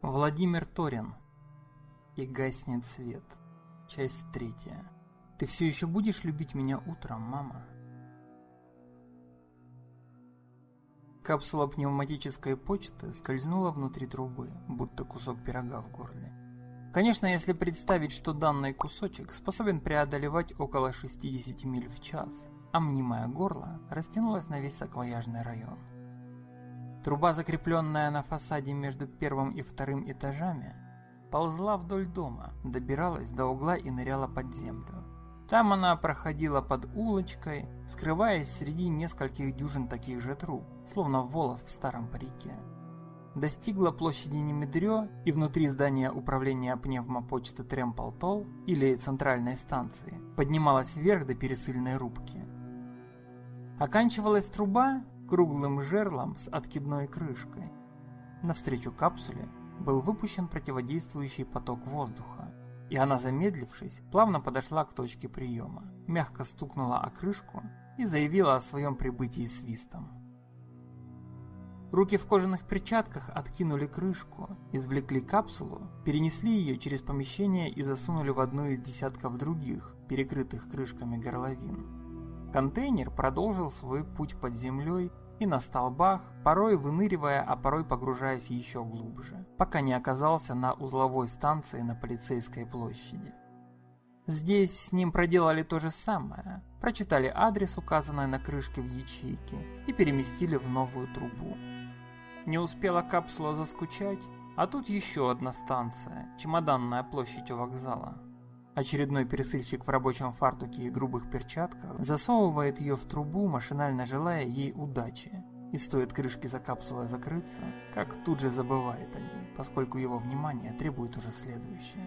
Владимир Торин. И гаснет свет. Часть 3. Ты все еще будешь любить меня утром, мама? Капсула пневматической почты скользнула внутри трубы, будто кусок пирога в горле. Конечно, если представить, что данный кусочек способен преодолевать около 60 миль в час, а мнимое горло растянулось на весь саквояжный район. Труба, закрепленная на фасаде между первым и вторым этажами, ползла вдоль дома, добиралась до угла и ныряла под землю. Там она проходила под улочкой, скрываясь среди нескольких дюжин таких же труб, словно волос в старом парике. Достигла площади Немедрё и внутри здания управления пневмопочты Тремпл-Толл или центральной станции поднималась вверх до пересыльной рубки. Оканчивалась труба круглым жерлом с откидной крышкой. Навстречу капсуле был выпущен противодействующий поток воздуха, и она, замедлившись, плавно подошла к точке приема, мягко стукнула о крышку и заявила о своем прибытии свистом. Руки в кожаных перчатках откинули крышку, извлекли капсулу, перенесли ее через помещение и засунули в одну из десятков других, перекрытых крышками горловин. Контейнер продолжил свой путь под землей и на столбах, порой выныривая, а порой погружаясь еще глубже, пока не оказался на узловой станции на Полицейской площади. Здесь с ним проделали то же самое, прочитали адрес, указанный на крышке в ячейке, и переместили в новую трубу. Не успела капсула заскучать, а тут еще одна станция, Чемоданная площадь у вокзала. Очередной пересыльщик в рабочем фартуке и грубых перчатках засовывает ее в трубу, машинально желая ей удачи. И стоит крышке за капсулой закрыться, как тут же забывает о ней, поскольку его внимание требует уже следующее.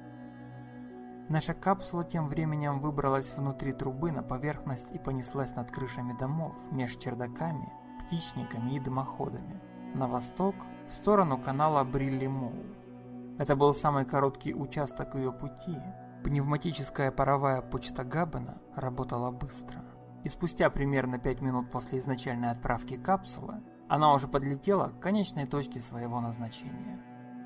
Наша капсула тем временем выбралась внутри трубы на поверхность и понеслась над крышами домов, меж чердаками, птичниками и дымоходами, на восток, в сторону канала Брилли-Моу. Это был самый короткий участок ее пути. Пневматическая паровая почта Габбена работала быстро. И спустя примерно 5 минут после изначальной отправки капсулы, она уже подлетела к конечной точке своего назначения.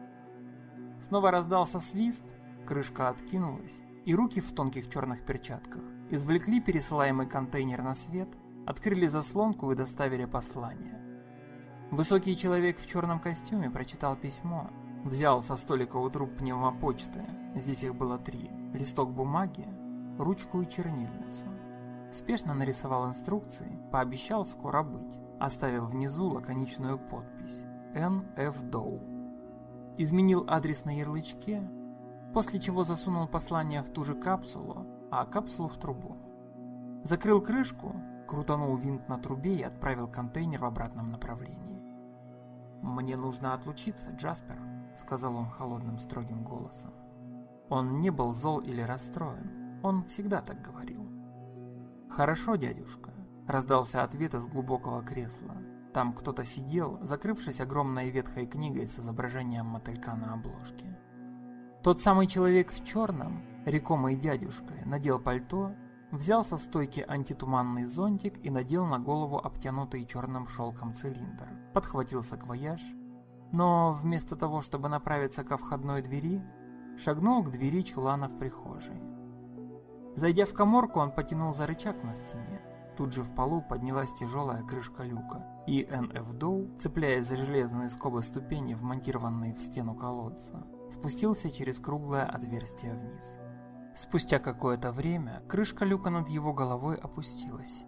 Снова раздался свист, крышка откинулась, и руки в тонких черных перчатках извлекли пересылаемый контейнер на свет, открыли заслонку и доставили послание. Высокий человек в черном костюме прочитал письмо, взял со столика у труб пневмопочты, здесь их было 3, листок бумаги, ручку и чернильницу. Спешно нарисовал инструкции, пообещал скоро быть, оставил внизу лаконичную подпись «Н.Ф. Доу». Изменил адрес на ярлычке, после чего засунул послание в ту же капсулу, а капсулу в трубу. Закрыл крышку, крутанул винт на трубе и отправил контейнер в обратном направлении. «Мне нужно отлучиться, Джаспер», — сказал он холодным строгим голосом. Он не был зол или расстроен, он всегда так говорил. «Хорошо, дядюшка», — раздался ответ из глубокого кресла. Там кто-то сидел, закрывшись огромной ветхой книгой с изображением мотылька на обложке. Тот самый человек в черном, рекомый дядюшкой, надел пальто, взял со стойки антитуманный зонтик и надел на голову обтянутый черным шелком цилиндр, подхватил саквояж, но вместо того, чтобы направиться ко входной двери, шагнул к двери чулана в прихожей. Зайдя в каморку, он потянул за рычаг на стене. Тут же в полу поднялась тяжелая крышка люка, и Н.Ф. Доу, цепляясь за железные скобы ступени, вмонтированные в стену колодца, спустился через круглое отверстие вниз. Спустя какое-то время крышка люка над его головой опустилась.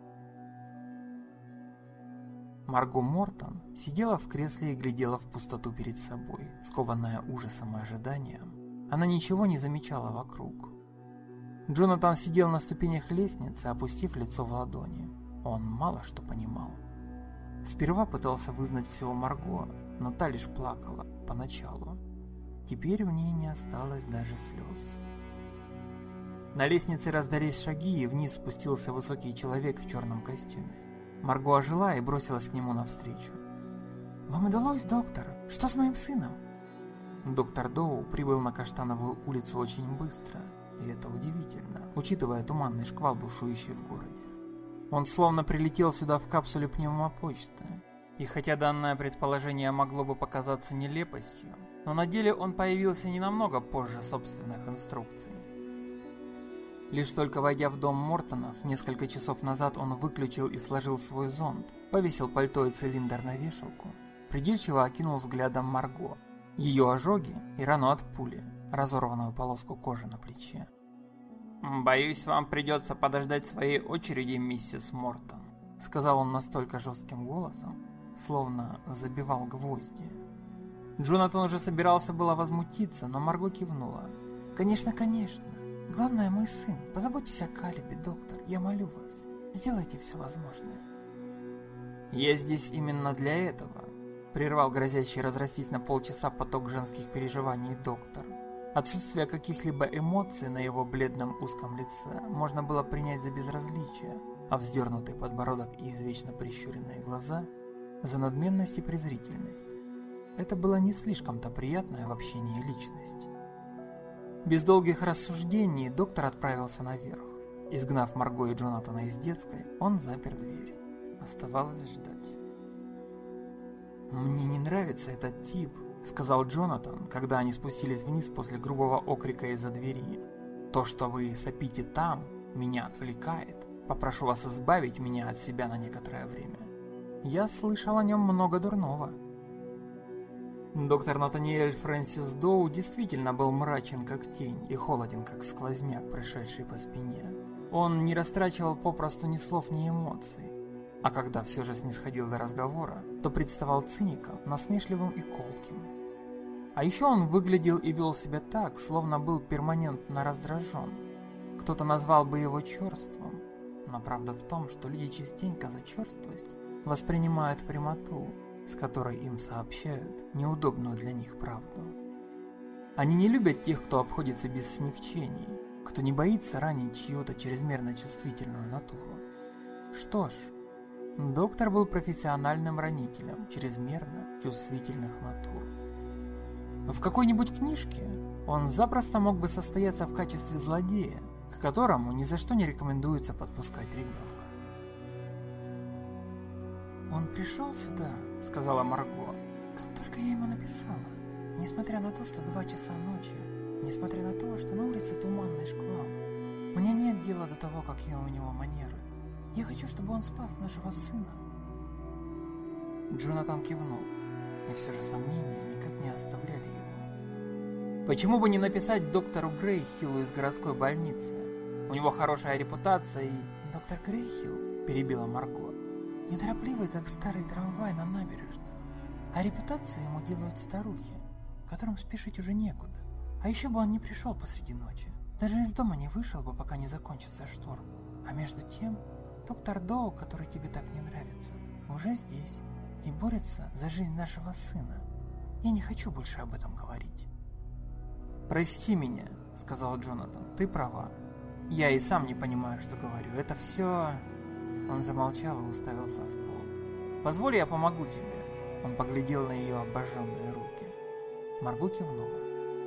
Марго Мортон сидела в кресле и глядела в пустоту перед собой, скованная ужасом и ожиданием. Она ничего не замечала вокруг. Джонатан сидел на ступенях лестницы, опустив лицо в ладони. Он мало что понимал. Сперва пытался вызнать все у Марго, но та лишь плакала поначалу. Теперь в ней не осталось даже слез. На лестнице раздались шаги, и вниз спустился высокий человек в черном костюме. Марго ожила и бросилась к нему навстречу. «Вам удалось, доктор? Что с моим сыном?» Доктор Доу прибыл на Каштановую улицу очень быстро, и это удивительно, учитывая туманный шквал, бушующий в городе. Он словно прилетел сюда в капсуле пневмопочты, и хотя данное предположение могло бы показаться нелепостью, но на деле он появился не намного позже собственных инструкций. Лишь только войдя в дом Мортонов, несколько часов назад он выключил и сложил свой зонт, повесил пальто и цилиндр на вешалку, придирчиво окинул взглядом Марго, ее ожоги и рану от пули, разорванную полоску кожи на плече. «Боюсь, вам придется подождать своей очереди, миссис Мортон», — сказал он настолько жестким голосом, словно забивал гвозди. Джонатан уже собирался было возмутиться, но Марго кивнула. «Конечно, конечно. Главное, мой сын. Позаботьтесь о Калебе, доктор. Я молю вас. Сделайте все возможное». «Я здесь именно для этого», — прервал грозящий разрастись на полчаса поток женских переживаний доктор. Отсутствие каких-либо эмоций на его бледном узком лице можно было принять за безразличие, а вздернутый подбородок и извечно прищуренные глаза — за надменность и презрительность. Это было не слишком-то приятное в общении личность. Без долгих рассуждений доктор отправился наверх. Изгнав Марго и Джонатана из детской, он запер дверь. Оставалось ждать. «Мне не нравится этот тип», — сказал Джонатан, когда они спустились вниз после грубого окрика из-за двери. «То, что вы сопите там, меня отвлекает. Попрошу вас избавить меня от себя на некоторое время. Я слышал о нем много дурного». Доктор Натаниэль Фрэнсис Доу действительно был мрачен как тень и холоден как сквозняк, прошедший по спине. Он не растрачивал попросту ни слов, ни эмоций. А когда все же снисходил до разговора, то представал циником, насмешливым и колким. А еще он выглядел и вел себя так, словно был перманентно раздражен. Кто-то назвал бы его черством, но правда в том, что люди частенько за черствость воспринимают прямоту, с которой им сообщают неудобную для них правду. Они не любят тех, кто обходится без смягчений, кто не боится ранить чью-то чрезмерно чувствительную натуру. Что ж, доктор был профессиональным ранителем чрезмерно чувствительных натур. В какой-нибудь книжке он запросто мог бы состояться в качестве злодея, к которому ни за что не рекомендуется подпускать ребенка. «Он пришел сюда», — сказала Марго, — «как только я ему написала. Несмотря на то, что 2 часа ночи, несмотря на то, что на улице туманный шквал, мне нет дела до того, какие у него манеры. Я хочу, чтобы он спас нашего сына». Джонатан кивнул, и все же сомнения никак не оставляли его. Почему бы не написать доктору Грейхиллу из городской больницы? У него хорошая репутация и... «Доктор Грейхилл», — перебила Марго, — «неторопливый, как старый трамвай на набережных. А репутацию ему делают старухи, которым спешить уже некуда. А еще бы он не пришел посреди ночи. Даже из дома не вышел бы, пока не закончится шторм. А между тем, доктор Доу, который тебе так не нравится, уже здесь и борется за жизнь нашего сына. Я не хочу больше об этом говорить». «Прости меня», — сказал Джонатан, — «ты права. Я и сам не понимаю, что говорю. Это все...» Он замолчал и уставился в пол. «Позволь, я помогу тебе». Он поглядел на ее обожженные руки. Марго кивнула.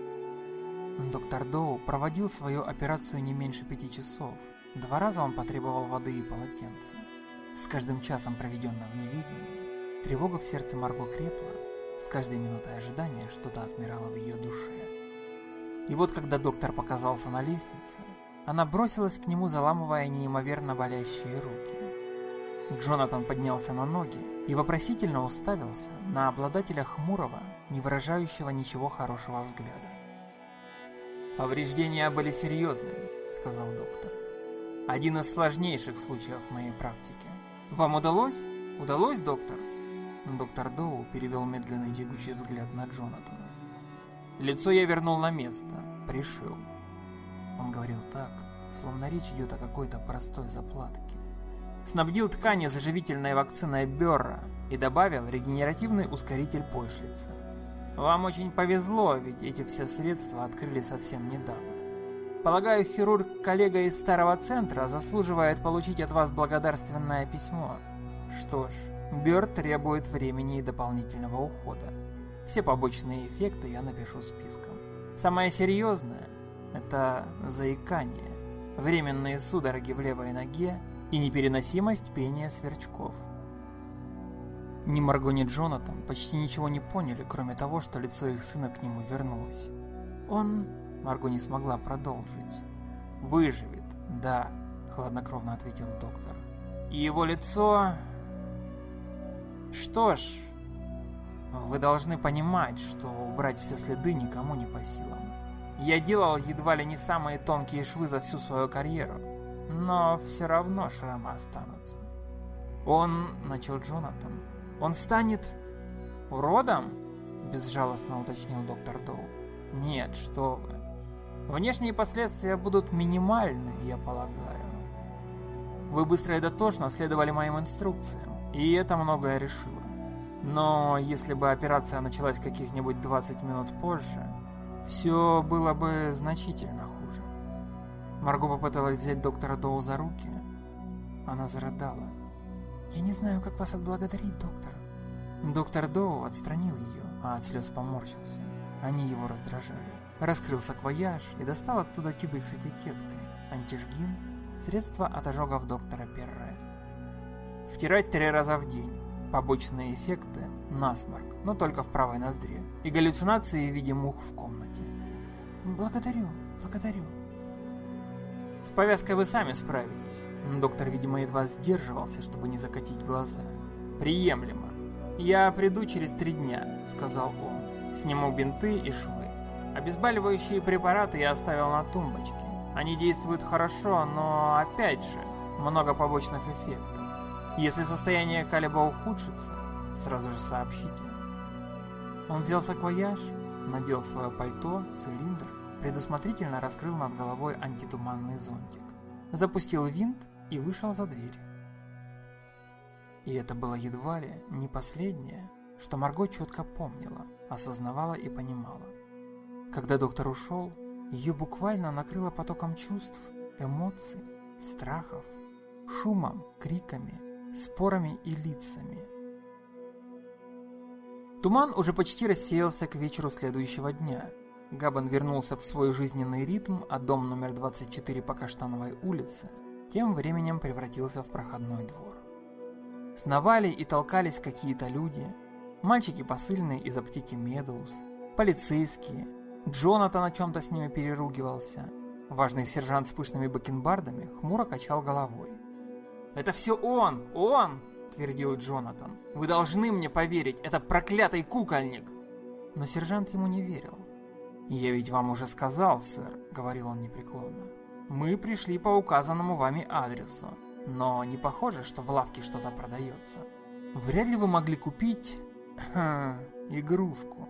Доктор Доу проводил свою операцию не меньше 5 часов. 2 раза он потребовал воды и полотенца. С каждым часом, проведенным в неведении, тревога в сердце Марго крепла, с каждой минутой ожидания что-то отмирало в ее душе. И вот когда доктор показался на лестнице, она бросилась к нему, заламывая неимоверно болящие руки. Джонатан поднялся на ноги и вопросительно уставился на обладателя хмурого, не выражающего ничего хорошего взгляда. «Повреждения были серьезными», — сказал доктор. «Один из сложнейших случаев в моей практике. Вам удалось? Удалось, доктор?» Доктор Доу перевел медленный тягучий взгляд на Джонатана. «Лицо я вернул на место, пришил». Он говорил так, словно речь идет о какой-то простой заплатке. Снабдил ткани заживительной вакциной Бёрра и добавил регенеративный ускоритель Пойшлица. Вам очень повезло, ведь эти все средства открыли совсем недавно. Полагаю, хирург-коллега из старого центра заслуживает получить от вас благодарственное письмо. Что ж, Бёрр требует времени и дополнительного ухода. Все побочные эффекты я напишу списком. Самое серьезное – это заикание, временные судороги в левой ноге и непереносимость пения сверчков. Ни Марго, ни Джонатан почти ничего не поняли, кроме того, что лицо их сына к нему вернулось. «Он...» — Марго не смогла продолжить. «Выживет, да», — хладнокровно ответил доктор. «И его лицо... Что ж, вы должны понимать, что убрать все следы никому не по силам. Я делал едва ли не самые тонкие швы за всю свою карьеру, но все равно шрамы останутся. Он, — начал Джонатан, — он станет уродом? Безжалостно уточнил доктор Доу. Нет, что вы. Внешние последствия будут минимальны, я полагаю. Вы быстро и дотошно следовали моим инструкциям, и это многое решило. Но если бы операция началась каких-нибудь 20 минут позже, все было бы значительно хуже. Марго попыталась взять доктора Доу за руки. Она зарыдала. «Я не знаю, как вас отблагодарить, доктор». Доктор Доу отстранил ее, а от слез поморщился. Они его раздражали. Раскрыл саквояж и достал оттуда тюбик с этикеткой. Антижгин, средство от ожогов доктора Перре. Втирать 3 раза в день. Побочные эффекты – насморк, но только в правой ноздре. И галлюцинации в виде мух в комнате. «Благодарю, благодарю». «С повязкой вы сами справитесь». Доктор, видимо, едва сдерживался, чтобы не закатить глаза. «Приемлемо. Я приду через 3 дня», — сказал он. «Сниму бинты и швы. Обезболивающие препараты я оставил на тумбочке. Они действуют хорошо, но, опять же, много побочных эффектов. Если состояние Калеба ухудшится, сразу же сообщите». Он взял саквояж, надел свое пальто, цилиндр, предусмотрительно раскрыл над головой антитуманный зонтик, запустил винт и вышел за дверь. И это было едва ли не последнее, что Марго четко помнила, осознавала и понимала. Когда доктор ушел, ее буквально накрыло потоком чувств, эмоций, страхов, шумом, криками, спорами и лицами. Туман уже почти рассеялся к вечеру следующего дня. Габен вернулся в свой жизненный ритм, а дом номер 24 по Каштановой улице тем временем превратился в проходной двор. Сновали и толкались какие-то люди, мальчики посыльные из аптеки Медоуз, полицейские, Джонатан о чем-то с ними переругивался, важный сержант с пышными бакенбардами хмуро качал головой. «Это все он! — твердил Джонатан. «Вы должны мне поверить, это проклятый кукольник!» Но сержант ему не верил. «Я ведь вам уже сказал, сэр», — говорил он непреклонно. «Мы пришли по указанному вами адресу, но не похоже, что в лавке что-то продается. Вряд ли вы могли купить... игрушку».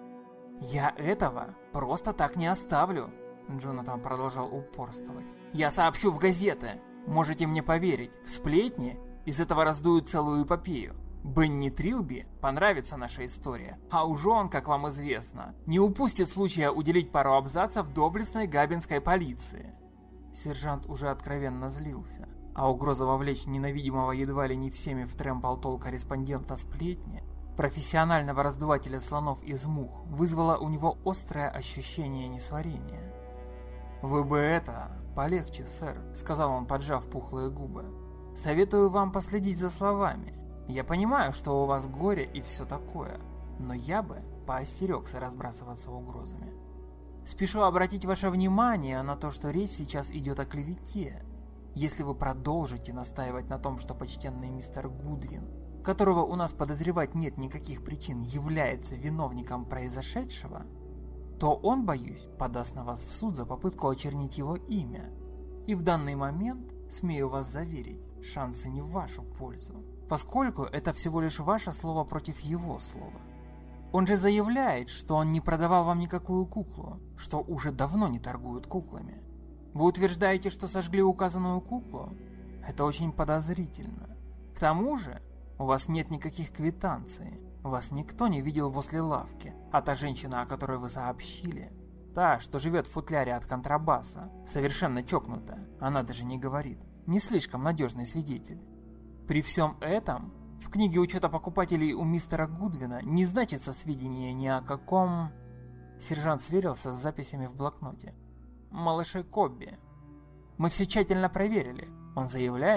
«Я этого просто так не оставлю», — Джонатан продолжал упорствовать. «Я сообщу в газеты. Можете мне поверить, в сплетни из этого раздуют целую эпопею. Бенни Трилби понравится наша история, а уж он, как вам известно, не упустит случая уделить пару абзацев доблестной габбинской полиции». Сержант уже откровенно злился, а угроза вовлечь ненавидимого едва ли не всеми в Трэмпл-Толл корреспондента сплетни, профессионального раздувателя слонов из мух, вызвала у него острое ощущение несварения. «Вы бы это... полегче, сэр», — сказал он, поджав пухлые губы. «Советую вам последить за словами. Я понимаю, что у вас горе и все такое, но я бы поостерегся разбрасываться угрозами. Спешу обратить ваше внимание на то, что речь сейчас идет о клевете. Если вы продолжите настаивать на том, что почтенный мистер Гудвин, которого у нас подозревать нет никаких причин, является виновником произошедшего, то он, боюсь, подаст на вас в суд за попытку очернить его имя. И в данный момент, смею вас заверить, шансы не в вашу пользу, поскольку это всего лишь ваше слово против его слова. Он же заявляет, что он не продавал вам никакую куклу, что уже давно не торгуют куклами. Вы утверждаете, что сожгли указанную куклу? Это очень подозрительно. К тому же, у вас нет никаких квитанций, вас никто не видел возле лавки, а та женщина, о которой вы сообщили, та, что живет в футляре от контрабаса, совершенно чокнутая, она даже не говорит, не слишком надежный свидетель. При всем этом, в книге учета покупателей у мистера Гудвина не значится сведения ни о каком... Сержант сверился с записями в блокноте. «Малыше Кобби. Мы все тщательно проверили. Он заявляет,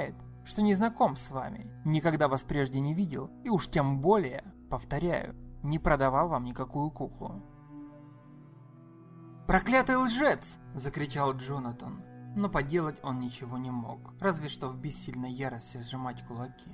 что не знаком с вами, никогда вас прежде не видел и уж тем более, повторяю, не продавал вам никакую куклу». «Проклятый лжец!» – закричал Джонатан, но поделать он ничего не мог, разве что в бессильной ярости сжимать кулаки.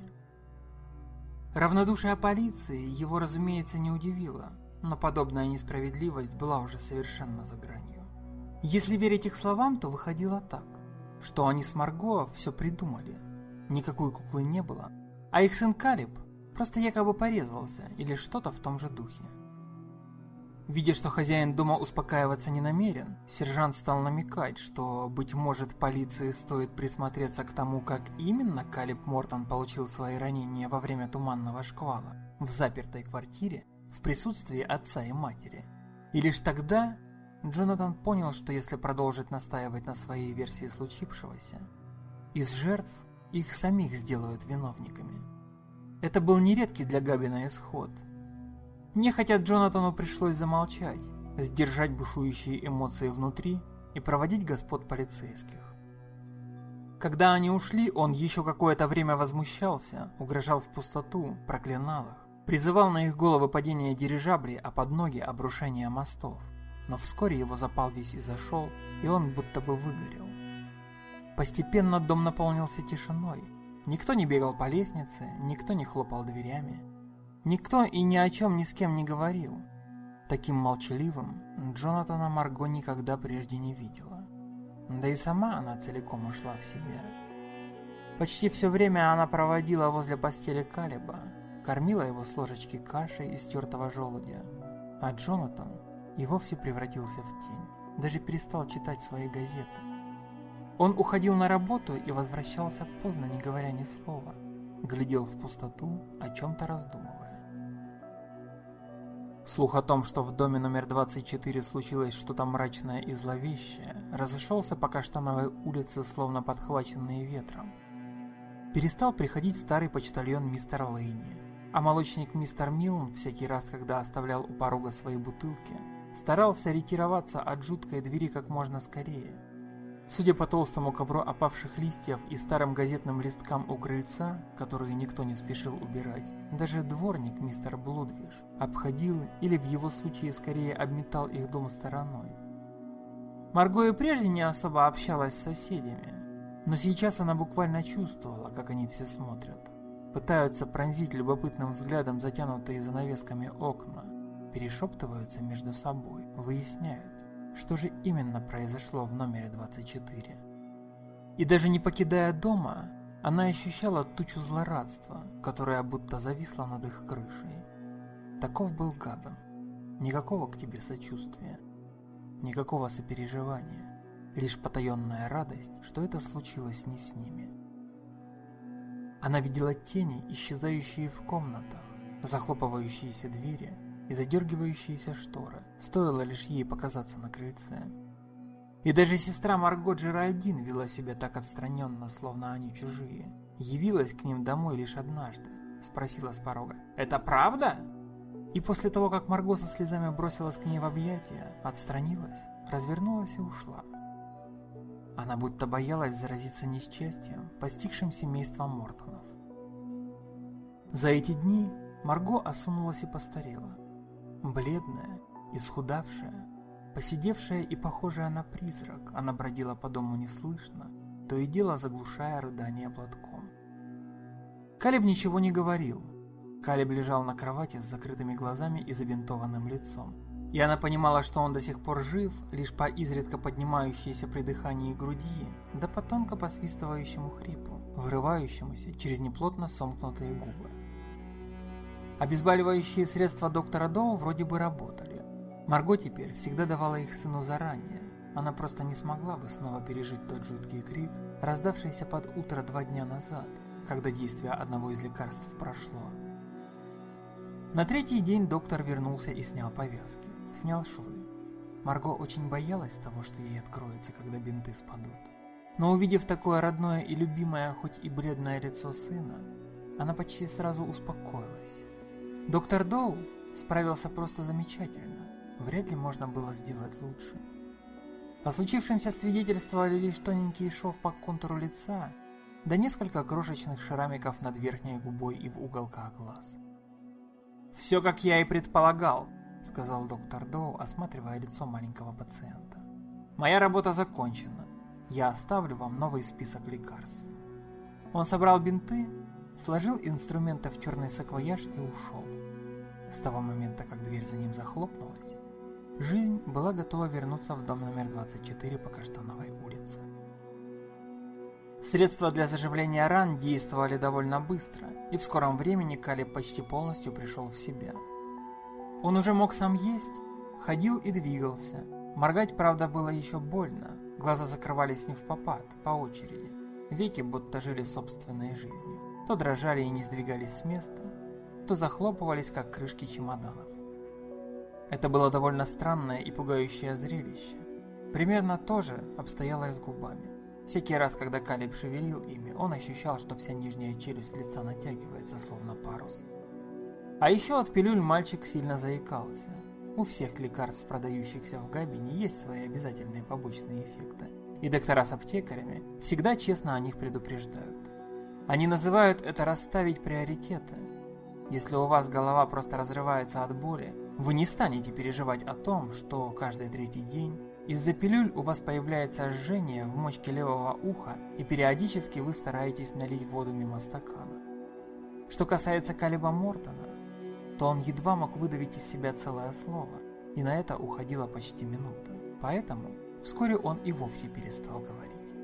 Равнодушие полиции его, разумеется, не удивило, но подобная несправедливость была уже совершенно за гранью. Если верить их словам, то выходило так, что они с Марго все придумали. Никакой куклы не было, а их сын Калеб просто якобы порезался или что-то в том же духе. Видя, что хозяин дома успокаиваться не намерен, сержант стал намекать, что, быть может, полиции стоит присмотреться к тому, как именно Калеб Мортон получил свои ранения во время туманного шквала в запертой квартире в присутствии отца и матери. И лишь тогда Джонатан понял, что если продолжить настаивать на своей версии случившегося, из жертв их самих сделают виновниками. Это был нередкий для Габина исход. Нехотя Джонатану пришлось замолчать, сдержать бушующие эмоции внутри и проводить господ полицейских. Когда они ушли, он еще какое-то время возмущался, угрожал в пустоту, проклинал их, призывал на их головы падение дирижаблей, а под ноги обрушение мостов. Но вскоре его запал весь изошел, и он будто бы выгорел. Постепенно дом наполнился тишиной. Никто не бегал по лестнице, никто не хлопал дверями. Никто и ни о чем ни с кем не говорил. Таким молчаливым Джонатана Марго никогда прежде не видела. Да и сама она целиком ушла в себя. Почти все время она проводила возле постели Калеба, кормила его с ложечки кашей из тертого желудя, а Джонатан и вовсе превратился в тень, даже перестал читать свои газеты. Он уходил на работу и возвращался поздно, не говоря ни слова, глядел в пустоту, о чем-то раздумывая. Слух о том, что в доме номер 24 случилось что-то мрачное и зловещее, разошелся по Каштановой улице, словно подхваченный ветром. Перестал приходить старый почтальон мистер Лейни, а молочник мистер Милн всякий раз, когда оставлял у порога свои бутылки, старался ретироваться от жуткой двери как можно скорее. Судя по толстому ковру опавших листьев и старым газетным листкам у крыльца, которые никто не спешил убирать, даже дворник мистер Блудвиш обходил или в его случае скорее обметал их дом стороной. Марго и прежде не особо общалась с соседями, но сейчас она буквально чувствовала, как они все смотрят. Пытаются пронзить любопытным взглядом затянутые занавесками окна, перешептываются между собой, выясняют, что же именно произошло в номере 24. И даже не покидая дома, она ощущала тучу злорадства, которая будто зависла над их крышей. Таков был Габен. Никакого к тебе сочувствия, никакого сопереживания, лишь потаенная радость, что это случилось не с ними. Она видела тени, исчезающие в комнатах, захлопывающиеся двери и задергивающиеся шторы, стоило лишь ей показаться на крыльце. И даже сестра Марго Джеральдин вела себя так отстраненно, словно они чужие. Явилась к ним домой лишь однажды, спросила с порога: «Это правда?» И после того, как Марго со слезами бросилась к ней в объятия, отстранилась, развернулась и ушла. Она будто боялась заразиться несчастьем, постигшим семейство Мортонов. За эти дни Марго осунулась и постарела. Бледная, исхудавшая, поседевшая и похожая на призрак, она бродила по дому неслышно, то и дело заглушая рыдания платком. Калеб ничего не говорил. Калеб лежал на кровати с закрытыми глазами и забинтованным лицом. И она понимала, что он до сих пор жив, лишь по изредка поднимающейся при дыхании груди, да по тонко посвистывающему хрипу, вырывающемуся через неплотно сомкнутые губы. Обезболивающие средства доктора Доу вроде бы работали. Марго теперь всегда давала их сыну заранее. Она просто не смогла бы снова пережить тот жуткий крик, раздавшийся под утро 2 дня назад, когда действие одного из лекарств прошло. На 3-й день доктор вернулся и снял повязки, снял швы. Марго очень боялась того, что ей откроется, когда бинты спадут. Но увидев такое родное и любимое, хоть и бледное лицо сына, она почти сразу успокоилась. Доктор Доу справился просто замечательно, вряд ли можно было сделать лучше. О случившемся свидетельствовали лишь тоненький шов по контуру лица да несколько крошечных шрамиков над верхней губой и в уголках глаз. «Все, как я и предполагал», — сказал доктор Доу, осматривая лицо маленького пациента. «Моя работа закончена. Я оставлю вам новый список лекарств». Он собрал бинты, сложил инструменты в черный саквояж и ушел. С того момента, как дверь за ним захлопнулась, жизнь была готова вернуться в дом номер 24 по Каштановой улице. Средства для заживления ран действовали довольно быстро, и в скором времени Калиб почти полностью пришел в себя. Он уже мог сам есть, ходил и двигался. Моргать, правда, было еще больно, глаза закрывались не впопад, по очереди. Веки будто жили собственной жизнью, то дрожали и не сдвигались с места, то захлопывались, как крышки чемоданов. Это было довольно странное и пугающее зрелище. Примерно то же обстояло и с губами. Всякий раз, когда Калиб шевелил ими, он ощущал, что вся нижняя челюсть лица натягивается, словно парус. А еще от пилюль мальчик сильно заикался. У всех лекарств, продающихся в Габине, есть свои обязательные побочные эффекты, и доктора с аптекарями всегда честно о них предупреждают. Они называют это расставить приоритеты. Если у вас голова просто разрывается от боли, вы не станете переживать о том, что каждый третий день из-за пилюль у вас появляется жжение в мочке левого уха, и периодически вы стараетесь налить воду мимо стакана. Что касается Калиба Мортона, то он едва мог выдавить из себя целое слово, и на это уходила почти минута. Поэтому вскоре он и вовсе перестал говорить.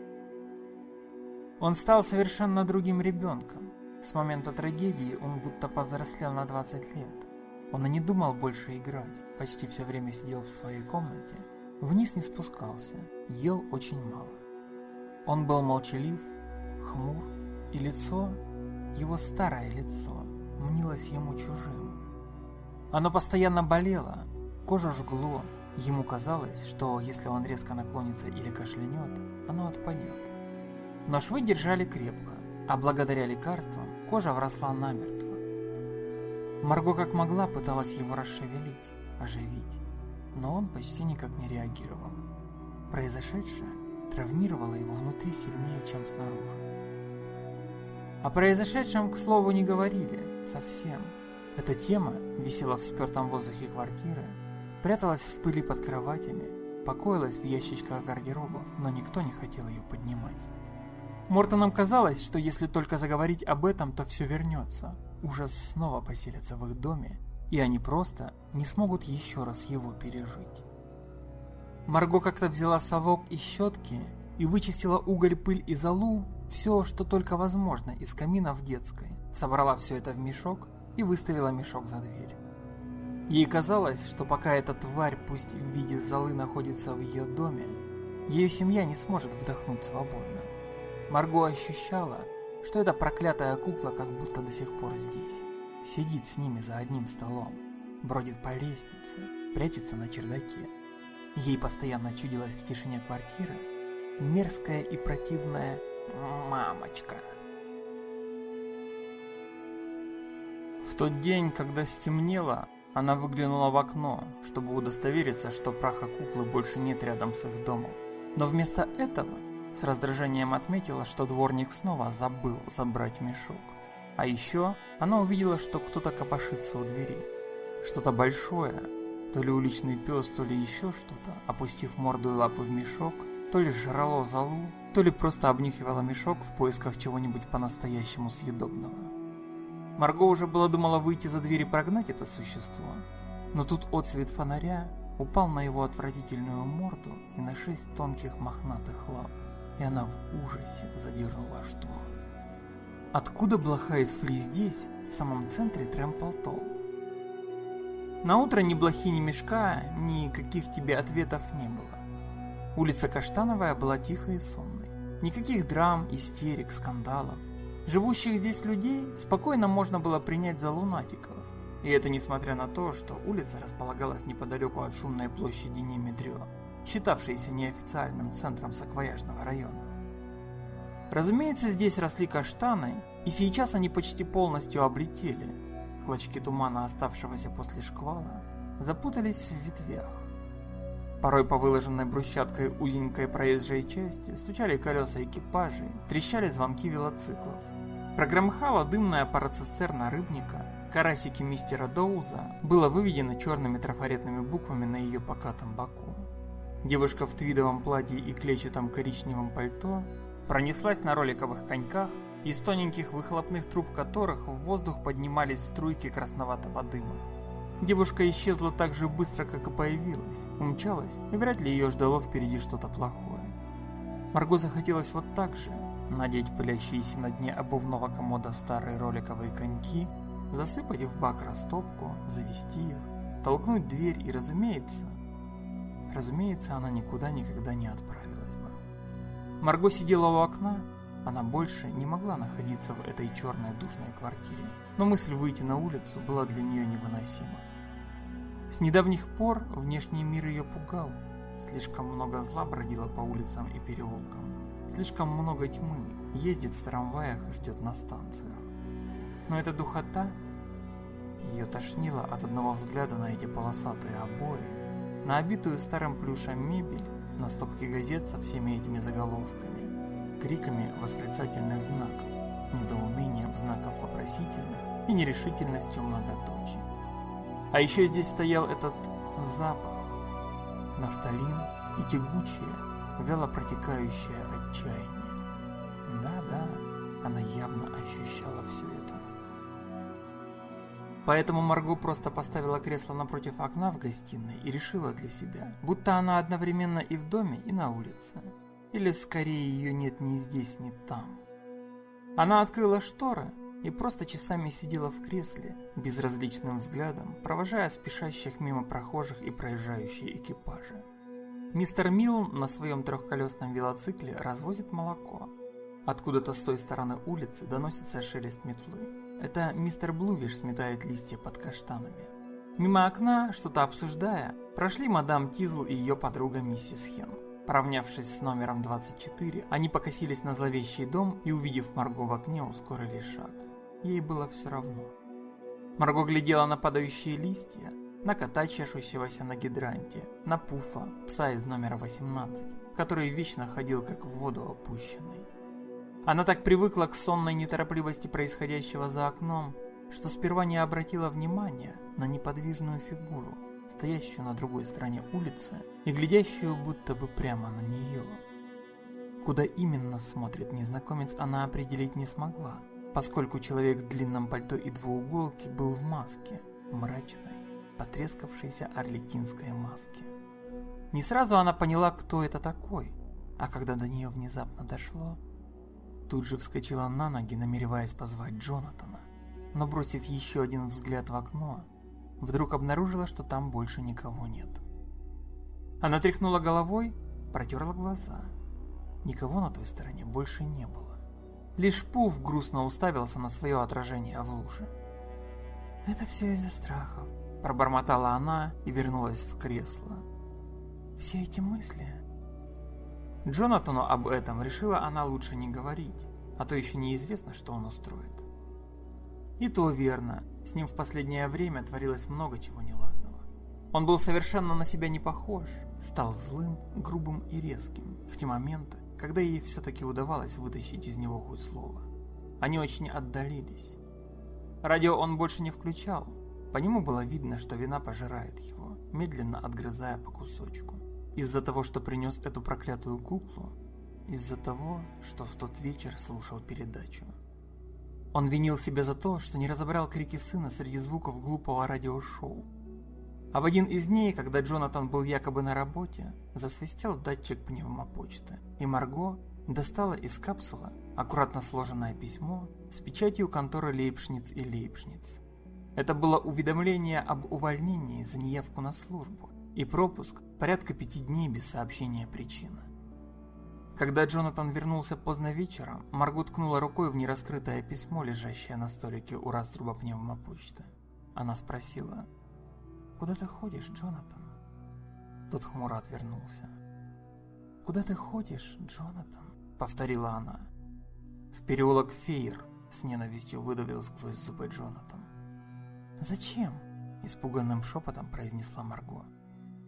Он стал совершенно другим ребенком. С момента трагедии он будто повзрослел на 20 лет. Он и не думал больше играть, почти все время сидел в своей комнате, вниз не спускался, ел очень мало. Он был молчалив, хмур, и лицо, его старое лицо, мнилось ему чужим. Оно постоянно болело, кожу жгло, ему казалось, что если он резко наклонится или кашлянет, оно отпадет. Но швы держали крепко, а благодаря лекарствам кожа вросла намертво. Марго как могла пыталась его расшевелить, оживить, но он почти никак не реагировал. Произошедшее травмировало его внутри сильнее, чем снаружи. О произошедшем, к слову, не говорили совсем. Эта тема висела в спертом воздухе квартиры, пряталась в пыли под кроватями, покоилась в ящичках гардеробов, но никто не хотел ее поднимать. Мортонам казалось, что если только заговорить об этом, то все вернется. Ужас снова поселится в их доме, и они просто не смогут еще раз его пережить. Марго как-то взяла совок и щетки и вычистила уголь, пыль и золу, все, что только возможно, из камина в детской, собрала все это в мешок и выставила мешок за дверь. Ей казалось, что пока эта тварь, пусть в виде золы, находится в ее доме, ее семья не сможет вдохнуть свободно. Марго ощущала, что эта проклятая кукла как будто до сих пор здесь, сидит с ними за одним столом, бродит по лестнице, прячется на чердаке. Ей постоянно чудилась в тишине квартиры мерзкая и противная мамочка. В тот день, когда стемнело, она выглянула в окно, чтобы удостовериться, что праха куклы больше нет рядом с их домом. Но вместо этого с раздражением отметила, что дворник снова забыл забрать мешок. А еще она увидела, что кто-то копошится у двери. Что-то большое, то ли уличный пес, то ли еще что-то, опустив морду и лапы в мешок, то ли жрало золу, то ли просто обнюхивало мешок в поисках чего-нибудь по-настоящему съедобного. Марго уже было думала выйти за дверь и прогнать это существо, но тут отсвет фонаря упал на его отвратительную морду и на 6 тонких мохнатых лап, и она в ужасе задернула штору. Откуда блоха из Фли здесь, в самом центре Тремпл-Толл? Наутро ни блохи, ни мешка, ни каких тебе ответов не было. Улица Каштановая была тихой и сонной. Никаких драм, истерик, скандалов. Живущих здесь людей спокойно можно было принять за лунатиков. И это несмотря на то, что улица располагалась неподалеку от шумной площади Немедрё, считавшейся неофициальным центром саквояжного района. Разумеется, здесь росли каштаны, и сейчас они почти полностью облетели. Клочки тумана, оставшегося после шквала, запутались в ветвях. Порой по выложенной брусчаткой узенькой проезжей части стучали колеса экипажей, трещали звонки велоциклов. Прогромыхала дымная пароцистерна рыбника, карасики мистера Доуза было выведено черными трафаретными буквами на ее покатом боку. Девушка в твидовом платье и клетчатом коричневом пальто пронеслась на роликовых коньках, из тоненьких выхлопных труб которых в воздух поднимались струйки красноватого дыма. Девушка исчезла так же быстро, как и появилась, умчалась, и вряд ли ее ждало впереди что-то плохое. Марго захотелось вот так же надеть пылящиеся на дне обувного комода старые роликовые коньки, засыпать в бак растопку, завести их, толкнуть дверь и, разумеется, она никуда никогда не отправилась бы. Марго сидела у окна, она больше не могла находиться в этой черной душной квартире, но мысль выйти на улицу была для нее невыносима. С недавних пор внешний мир ее пугал, слишком много зла бродило по улицам и переулкам, слишком много тьмы ездит в трамваях и ждет на станциях. Но эта духота, ее тошнило от одного взгляда на эти полосатые обои, на обитую старым плюшем мебель, на стопки газет со всеми этими заголовками, криками восклицательных знаков, недоумением знаков вопросительных и нерешительностью многоточий. А еще здесь стоял этот запах, нафталин и тягучее, вяло протекающее отчаяние. Да, она явно ощущала все это. Поэтому Марго просто поставила кресло напротив окна в гостиной и решила для себя, будто она одновременно и в доме, и на улице. Или скорее ее нет ни здесь, ни там. Она открыла шторы и просто часами сидела в кресле, безразличным взглядом, провожая спешащих мимо прохожих и проезжающие экипажи. Мистер Милл на своем трехколесном велоцикле развозит молоко. Откуда-то с той стороны улицы доносится шелест метлы. Это мистер Блувиш сметает листья под каштанами. Мимо окна, что-то обсуждая, прошли мадам Тизл и ее подруга миссис Хен. Поравнявшись с номером 24, они покосились на зловещий дом и, увидев Марго в окне, ускорили шаг. Ей было все равно. Марго глядела на падающие листья, на кота, чешущегося на гидранте, на Пуфа, пса из номера 18, который вечно ходил как в воду опущенный. Она так привыкла к сонной неторопливости происходящего за окном, что сперва не обратила внимания на неподвижную фигуру, стоящую на другой стороне улицы и глядящую будто бы прямо на нее. Куда именно смотрит незнакомец, она определить не смогла, поскольку человек в длинном пальто и двууголке был в маске, мрачной, потрескавшейся арлекинской маске. Не сразу она поняла, кто это такой, а когда до нее внезапно дошло, тут же вскочила на ноги, намереваясь позвать Джонатана, но бросив еще один взгляд в окно, вдруг обнаружила, что там больше никого нет. Она тряхнула головой, протерла глаза. Никого на той стороне больше не было. Лишь Пуф грустно уставился на свое отражение в луже. «Это все из-за страхов», – пробормотала она и вернулась в кресло. «Все эти мысли...» Джонатану об этом решила она лучше не говорить, а то еще неизвестно, что он устроит. И то верно, с ним в последнее время творилось много чего неладного. Он был совершенно на себя не похож, стал злым, грубым и резким в те моменты, когда ей все-таки удавалось вытащить из него хоть слово. Они очень отдалились. Радио он больше не включал, по нему было видно, что вина пожирает его, медленно отгрызая по кусочку. Из-за того, что принес эту проклятую куклу, из-за того, что в тот вечер слушал передачу. Он винил себя за то, что не разобрал крики сына среди звуков глупого радиошоу. А в один из дней, когда Джонатан был якобы на работе, засвистел датчик пневмопочты, и Марго достала из капсулы аккуратно сложенное письмо с печатью конторы Лейбшниц и Лейбшниц. Это было уведомление об увольнении за неявку на службу и пропуск порядка 5 дней без сообщения причины. Когда Джонатан вернулся поздно вечером, Марго ткнула рукой в нераскрытое письмо, лежащее на столике у раструба пневмопочты. Она спросила: «Куда ты ходишь, Джонатан?» Тот хмуро отвернулся. «Куда ты ходишь, Джонатан?» — повторила она. «В переулок Фейр», — с ненавистью выдавил сквозь зубы Джонатан. «Зачем?» — испуганным шепотом произнесла Марго.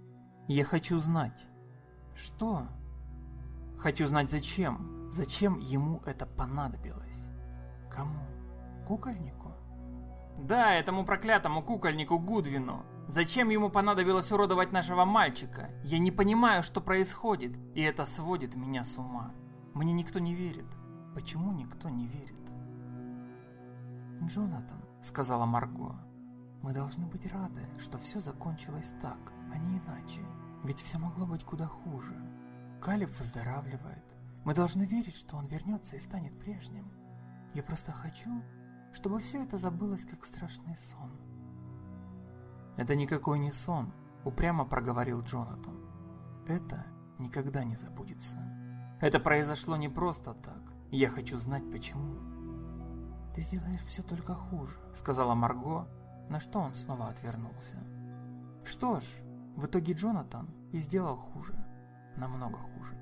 Я хочу знать. Что? Хочу знать зачем. Зачем ему это понадобилось? Кому? Кукольнику? Да, этому проклятому кукольнику Гудвину. Зачем ему понадобилось уродовать нашего мальчика? Я не понимаю, что происходит, и это сводит меня с ума. Мне никто не верит. Почему никто не верит? «Джонатан», — сказала Марго, — «мы должны быть рады, что все закончилось так, а не иначе. Ведь все могло быть куда хуже. Калеб выздоравливает. Мы должны верить, что он вернется и станет прежним. Я просто хочу, чтобы все это забылось, как страшный сон». «Это никакой не сон», — упрямо проговорил Джонатан. «Это никогда не забудется. Это произошло не просто так. Я хочу знать, почему». «Ты сделаешь все только хуже», — сказала Марго, на что он снова отвернулся. Что ж, в итоге Джонатан и сделал хуже. Намного хуже.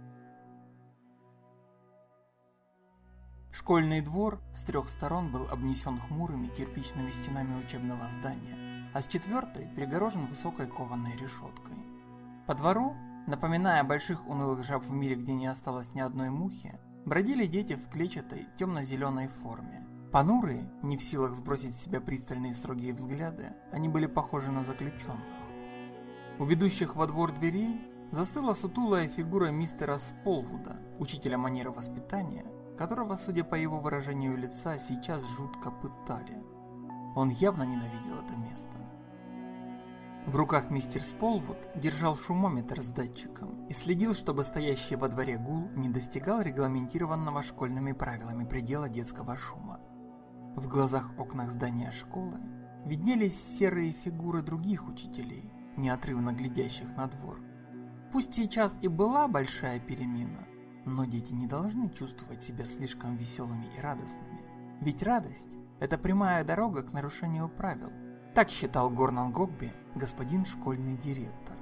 Школьный двор с 3 сторон был обнесен хмурыми кирпичными стенами учебного здания, а с 4-й перегорожен высокой кованой решеткой. По двору, напоминая больших унылых жаб в мире, где не осталось ни одной мухи, бродили дети в клетчатой темно-зеленой форме. Понурые, не в силах сбросить с себя пристальные строгие взгляды, они были похожи на заключенных. У ведущих во двор дверей застыла сутулая фигура мистера Сполвуда, учителя манеры воспитания, которого, судя по его выражению лица, сейчас жутко пытали. Он явно ненавидел это место. В руках мистер Сполвуд держал шумометр с датчиком и следил, чтобы стоящий во дворе гул не достигал регламентированного школьными правилами предела детского шума. В глазах окнах здания школы виднелись серые фигуры других учителей, неотрывно глядящих на двор. Пусть сейчас и была большая перемена, но дети не должны чувствовать себя слишком веселыми и радостными. Ведь радость – это прямая дорога к нарушению правил. Так считал Горнан Гогби, господин школьный директор.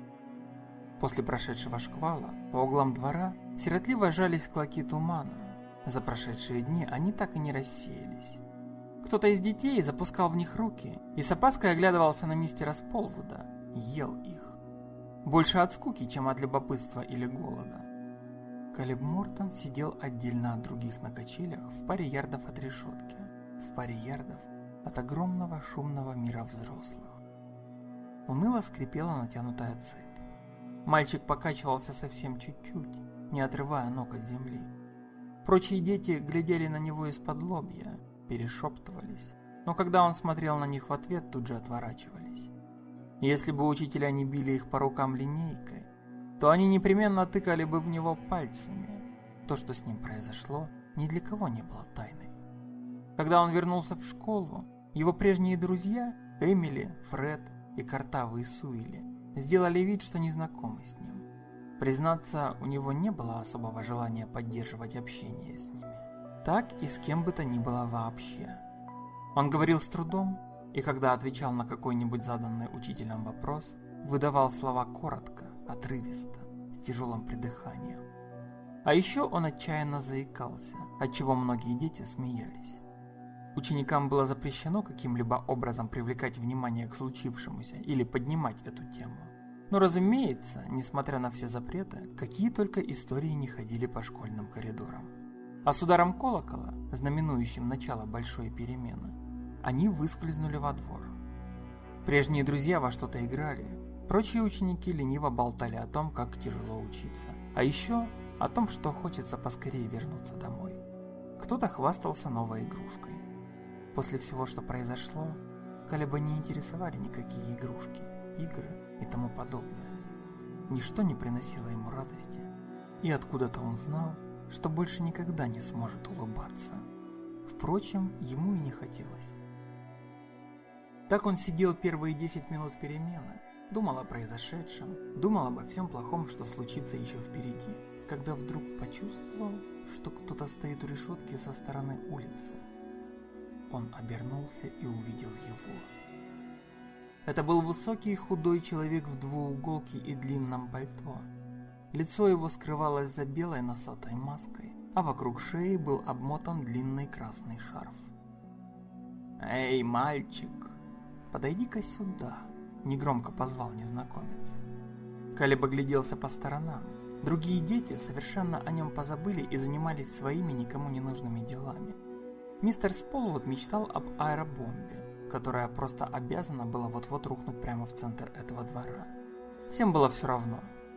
После прошедшего шквала по углам двора сиротливо жались клоки тумана. За прошедшие дни они так и не рассеялись. Кто-то из детей запускал в них руки и с опаской оглядывался на мистера Сполвуда и ел их. Больше от скуки, чем от любопытства или голода. Калеб Мортон сидел отдельно от других на качелях в паре ярдов от решетки, в паре ярдов от огромного шумного мира взрослых. Уныло скрипела натянутая цепь. Мальчик покачивался совсем чуть-чуть, не отрывая ног от земли. Прочие дети глядели на него из-под лобья, перешептывались, но когда он смотрел на них в ответ, тут же отворачивались. Если бы учителя не били их по рукам линейкой, то они непременно тыкали бы в него пальцами. То, что с ним произошло, ни для кого не было тайной. Когда он вернулся в школу, его прежние друзья, Эмили, Фред и картавый Суили, сделали вид, что не знакомы с ним. Признаться, у него не было особого желания поддерживать общение с ними. Так и с кем бы то ни было вообще. Он говорил с трудом, и когда отвечал на какой-нибудь заданный учителем вопрос, выдавал слова коротко, отрывисто, с тяжелым придыханием. А еще он отчаянно заикался, отчего многие дети смеялись. Ученикам было запрещено каким-либо образом привлекать внимание к случившемуся или поднимать эту тему. Но, разумеется, несмотря на все запреты, какие только истории не ходили по школьным коридорам. А с ударом колокола, знаменующим начало большой перемены, они выскользнули во двор. Прежние друзья во что-то играли, прочие ученики лениво болтали о том, как тяжело учиться, а еще о том, что хочется поскорее вернуться домой. Кто-то хвастался новой игрушкой. После всего, что произошло, Калеба не интересовали никакие игрушки, игры и тому подобное. Ничто не приносило ему радости, и откуда-то он знал, что больше никогда не сможет улыбаться. Впрочем, ему и не хотелось. Так он сидел первые 10 минут перемены, думал о произошедшем, думал обо всем плохом, что случится еще впереди, когда вдруг почувствовал, что кто-то стоит у решетки со стороны улицы. Он обернулся и увидел его. Это был высокий худой человек в двууголке и длинном пальто. Лицо его скрывалось за белой носатой маской, а вокруг шеи был обмотан длинный красный шарф. «Эй, мальчик, подойди-ка сюда», — негромко позвал незнакомец. Калеб огляделся по сторонам. Другие дети совершенно о нем позабыли и занимались своими никому не нужными делами. Мистер Сполвуд мечтал об аэробомбе, которая просто обязана была вот-вот рухнуть прямо в центр этого двора. Всем было все равно.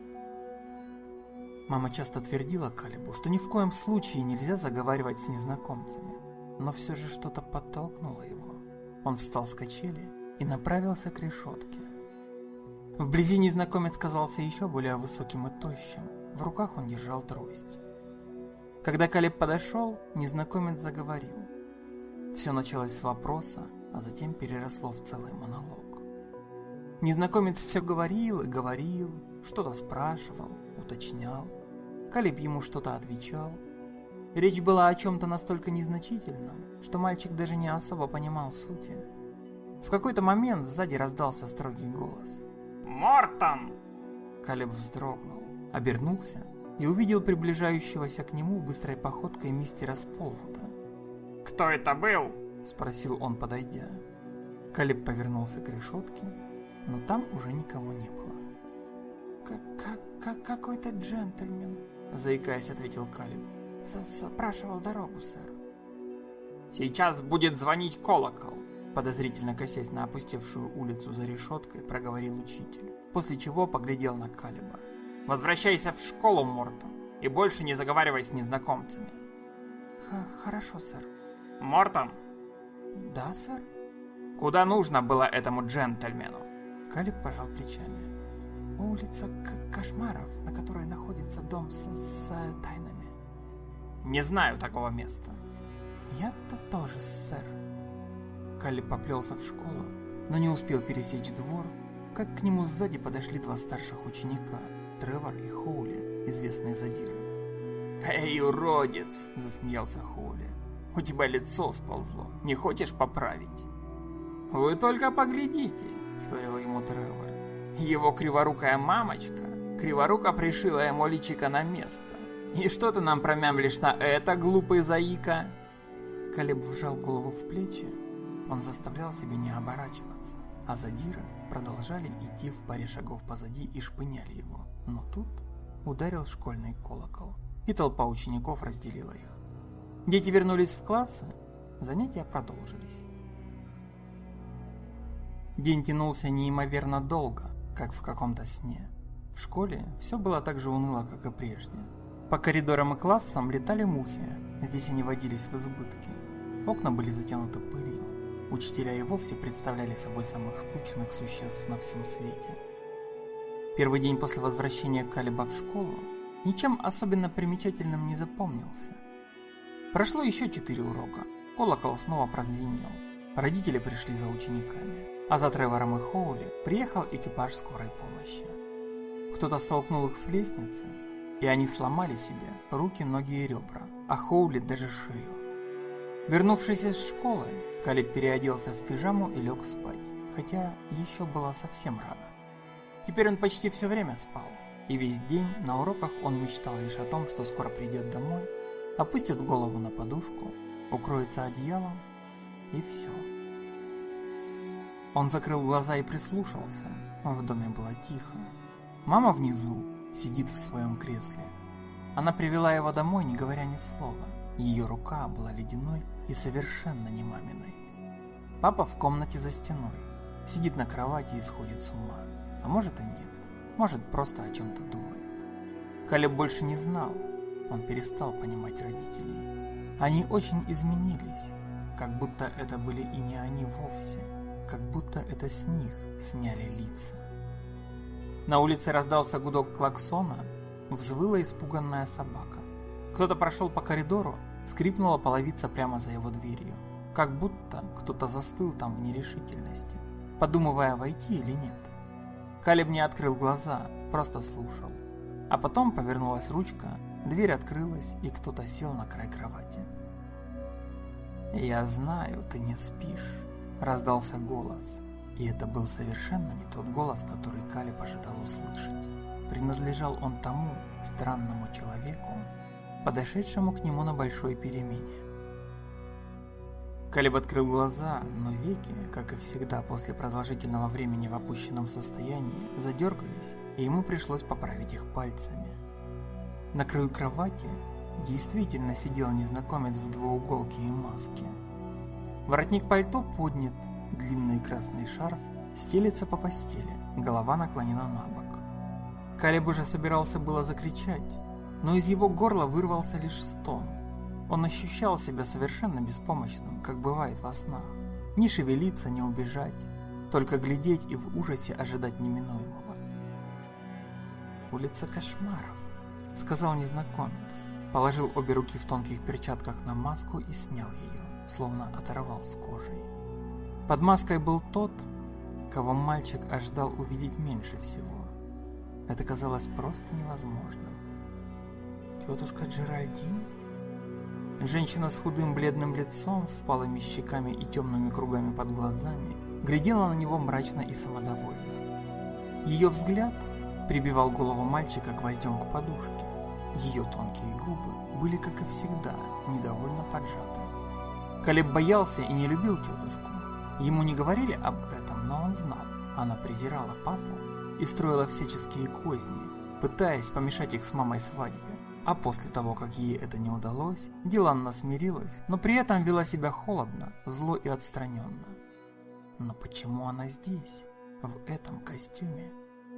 Мама часто твердила Калебу, что ни в коем случае нельзя заговаривать с незнакомцами, но все же что-то подтолкнуло его. Он встал с качели и направился к решетке. Вблизи незнакомец казался еще более высоким и тощим. В руках он держал трость. Когда Калеб подошел, незнакомец заговорил. Все началось с вопроса, а затем переросло в целый монолог. Незнакомец все говорил и говорил, что-то спрашивал, уточнял. Калеб ему что-то отвечал. Речь была о чем-то настолько незначительном, что мальчик даже не особо понимал сути. В какой-то момент сзади раздался строгий голос. «Мортон!» Калеб вздрогнул, обернулся и увидел приближающегося к нему быстрой походкой мистера Сполвуда. «Кто это был?» – спросил он, подойдя. Калеб повернулся к решетке, но там уже никого не было. «Какой-то джентльмен», – заикаясь, ответил Калеб. «Спрашивал дорогу, сэр». «Сейчас будет звонить колокол», – подозрительно косясь на опустевшую улицу за решеткой, проговорил учитель, после чего поглядел на Калеба. «Возвращайся в школу, Мортон, и больше не заговаривай с незнакомцами». «Хорошо, сэр». «Мортон?» «Да, сэр?» «Куда нужно было этому джентльмену?» Калеб пожал плечами. «Улица кошмаров, на которой находится дом с тайнами». «Не знаю такого места». «Я-то тоже, сэр». Калеб поплелся в школу, но не успел пересечь двор, как к нему сзади подошли два старших ученика, Тревор и Хоули, известные задиры. «Эй, уродец!» – засмеялся Хоули. «У тебя лицо сползло, не хочешь поправить?» «Вы только поглядите!» – вторил ему Тревор. «Его криворукая мамочка криворуко пришила ему личико на место. И что ты нам промямлишь на это, глупый заика?» Калеб вжал голову в плечи. Он заставлял себя не оборачиваться, а задиры продолжали идти в паре шагов позади и шпыняли его. Но тут ударил школьный колокол, и толпа учеников разделила их. Дети вернулись в классы, занятия продолжились. День тянулся неимоверно долго, как в каком-то сне. В школе все было так же уныло, как и прежде. По коридорам и классам летали мухи, здесь они водились в избытке. Окна были затянуты пылью. Учителя и вовсе представляли собой самых скучных существ на всем свете. Первый день после возвращения Калеба в школу ничем особенно примечательным не запомнился. Прошло еще 4 урока. Колокол снова прозвенел. Родители пришли за учениками. А за Тревором и Хоули приехал экипаж скорой помощи. Кто-то столкнул их с лестницы, и они сломали себе руки, ноги и ребра, а Хоули даже шею. Вернувшись из школы, Калеб переоделся в пижаму и лег спать, хотя еще было совсем рано. Теперь он почти все время спал, и весь день на уроках он мечтал лишь о том, что скоро придет домой, опустит голову на подушку, укроется одеялом, и все. Он закрыл глаза и прислушался. В доме было тихо. Мама внизу сидит в своем кресле. Она привела его домой, не говоря ни слова. Ее рука была ледяной и совершенно не маминой. Папа в комнате за стеной. Сидит на кровати и сходит с ума. А может и нет. Может, просто о чем-то думает. Калеб больше не знал. Он перестал понимать родителей. Они очень изменились. Как будто это были и не они вовсе. Как будто это с них сняли лица. На улице раздался гудок клаксона, взвыла испуганная собака. Кто-то прошел по коридору, скрипнула половица прямо за его дверью. Как будто кто-то застыл там в нерешительности, подумывая, войти или нет. Калеб не открыл глаза, просто слушал. А потом повернулась ручка, дверь открылась, и кто-то сел на край кровати. «Я знаю, ты не спишь», — раздался голос. И это был совершенно не тот голос, который Калеб ожидал услышать. Принадлежал он тому странному человеку, подошедшему к нему на большой перемене. Калеб открыл глаза, но веки, как и всегда после продолжительного времени в опущенном состоянии, задергались и ему пришлось поправить их пальцами. На краю кровати действительно сидел незнакомец в двууголке и маске. Воротник пальто поднят, длинный красный шарф стелется по постели, голова наклонена на бок. Калеб уже собирался было закричать, но из его горла вырвался лишь стон. Он ощущал себя совершенно беспомощным, как бывает во снах. Ни шевелиться, ни убежать, только глядеть и в ужасе ожидать неминуемого. «Улица кошмаров», — сказал незнакомец, положил обе руки в тонких перчатках на маску и снял ее, словно оторвал с кожей. Под маской был тот, кого мальчик ожидал увидеть меньше всего. Это казалось просто невозможным. Тетушка Джеральдин? Женщина с худым бледным лицом, впалыми щеками и темными кругами под глазами, глядела на него мрачно и самодовольно. Ее взгляд прибивал голову мальчика гвоздем к подушке. Ее тонкие губы были, как и всегда, недовольно поджаты. Калеб боялся и не любил тетушку. Ему не говорили об этом, но он знал. Она презирала папу и строила всяческие козни, пытаясь помешать их с мамой свадьбе. А после того, как ей это не удалось, Диланна смирилась, но при этом вела себя холодно, зло и отстраненно. Но почему она здесь, в этом костюме?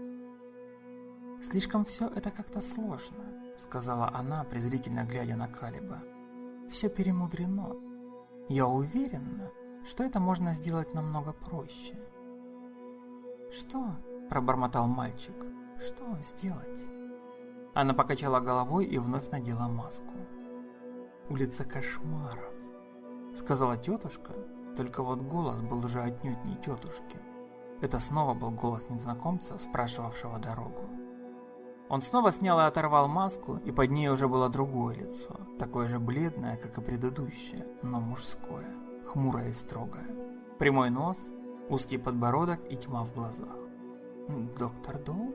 «Слишком все это как-то сложно», — сказала она, презрительно глядя на Калеба. «Все перемудрено. Я уверена, что это можно сделать намного проще». «Что?» – пробормотал мальчик. «Что сделать?» Она покачала головой и вновь надела маску. «Улица кошмаров», – сказала тетушка, только вот голос был уже отнюдь не тетушки. Это снова был голос незнакомца, спрашивавшего дорогу. Он снова снял и оторвал маску, и под ней уже было другое лицо, такое же бледное, как и предыдущее, но мужское, хмурое и строгое. Прямой нос, узкий подбородок и тьма в глазах. «Доктор Доу?»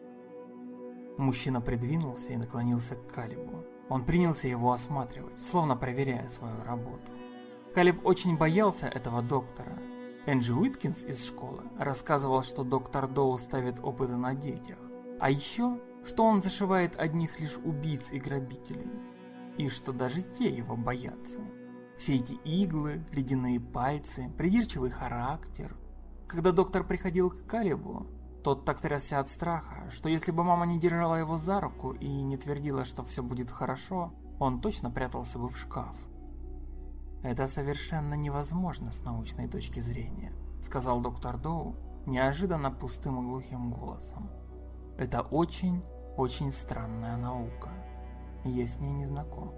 Мужчина придвинулся и наклонился к Калебу. Он принялся его осматривать, словно проверяя свою работу. Калеб очень боялся этого доктора. Энджи Уиткинс из школы рассказывал, что доктор Доу ставит опыты на детях, а еще, что он зашивает одних лишь убийц и грабителей, и что даже те его боятся. Все эти иглы, ледяные пальцы, придирчивый характер. Когда доктор приходил к Калебу, тот так трясся от страха, что если бы мама не держала его за руку и не твердила, что все будет хорошо, он точно прятался бы в шкаф. «Это совершенно невозможно с научной точки зрения», — сказал доктор Доу неожиданно пустым и глухим голосом. «Это очень странная наука. Я с ней не знаком».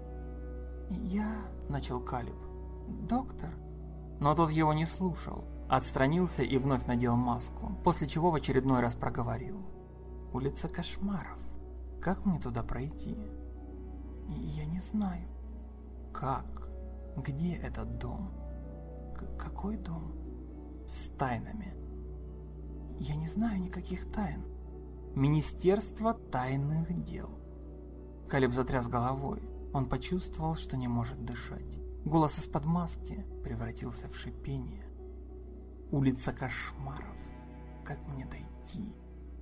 Начал Калеб. «Доктор?» Но тот его не слушал, отстранился и вновь надел маску, после чего в очередной раз проговорил. «Улица кошмаров. Как мне туда пройти?» «Я не знаю». «Как? Где этот дом?» «Какой дом?» «С тайнами». «Я не знаю никаких тайн». «Министерство тайных дел». Калеб затряс головой. Он почувствовал, что не может дышать. Голос из-под маски превратился в шипение. «Улица кошмаров. Как мне дойти?»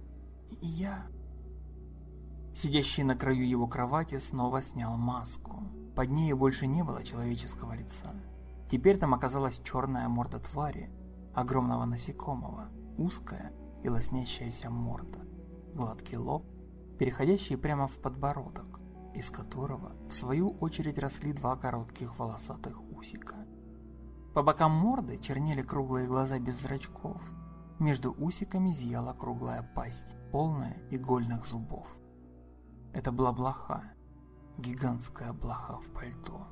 Сидящий на краю его кровати снова снял маску. Под ней больше не было человеческого лица. Теперь там оказалась черная морда твари, огромного насекомого, узкая и лоснящаяся морда, гладкий лоб, переходящий прямо в подбородок, из которого в свою очередь росли два коротких волосатых усика. По бокам морды чернели круглые глаза без зрачков. Между усиками зияла круглая пасть, полная игольных зубов. Это была блоха, гигантская блоха в пальто.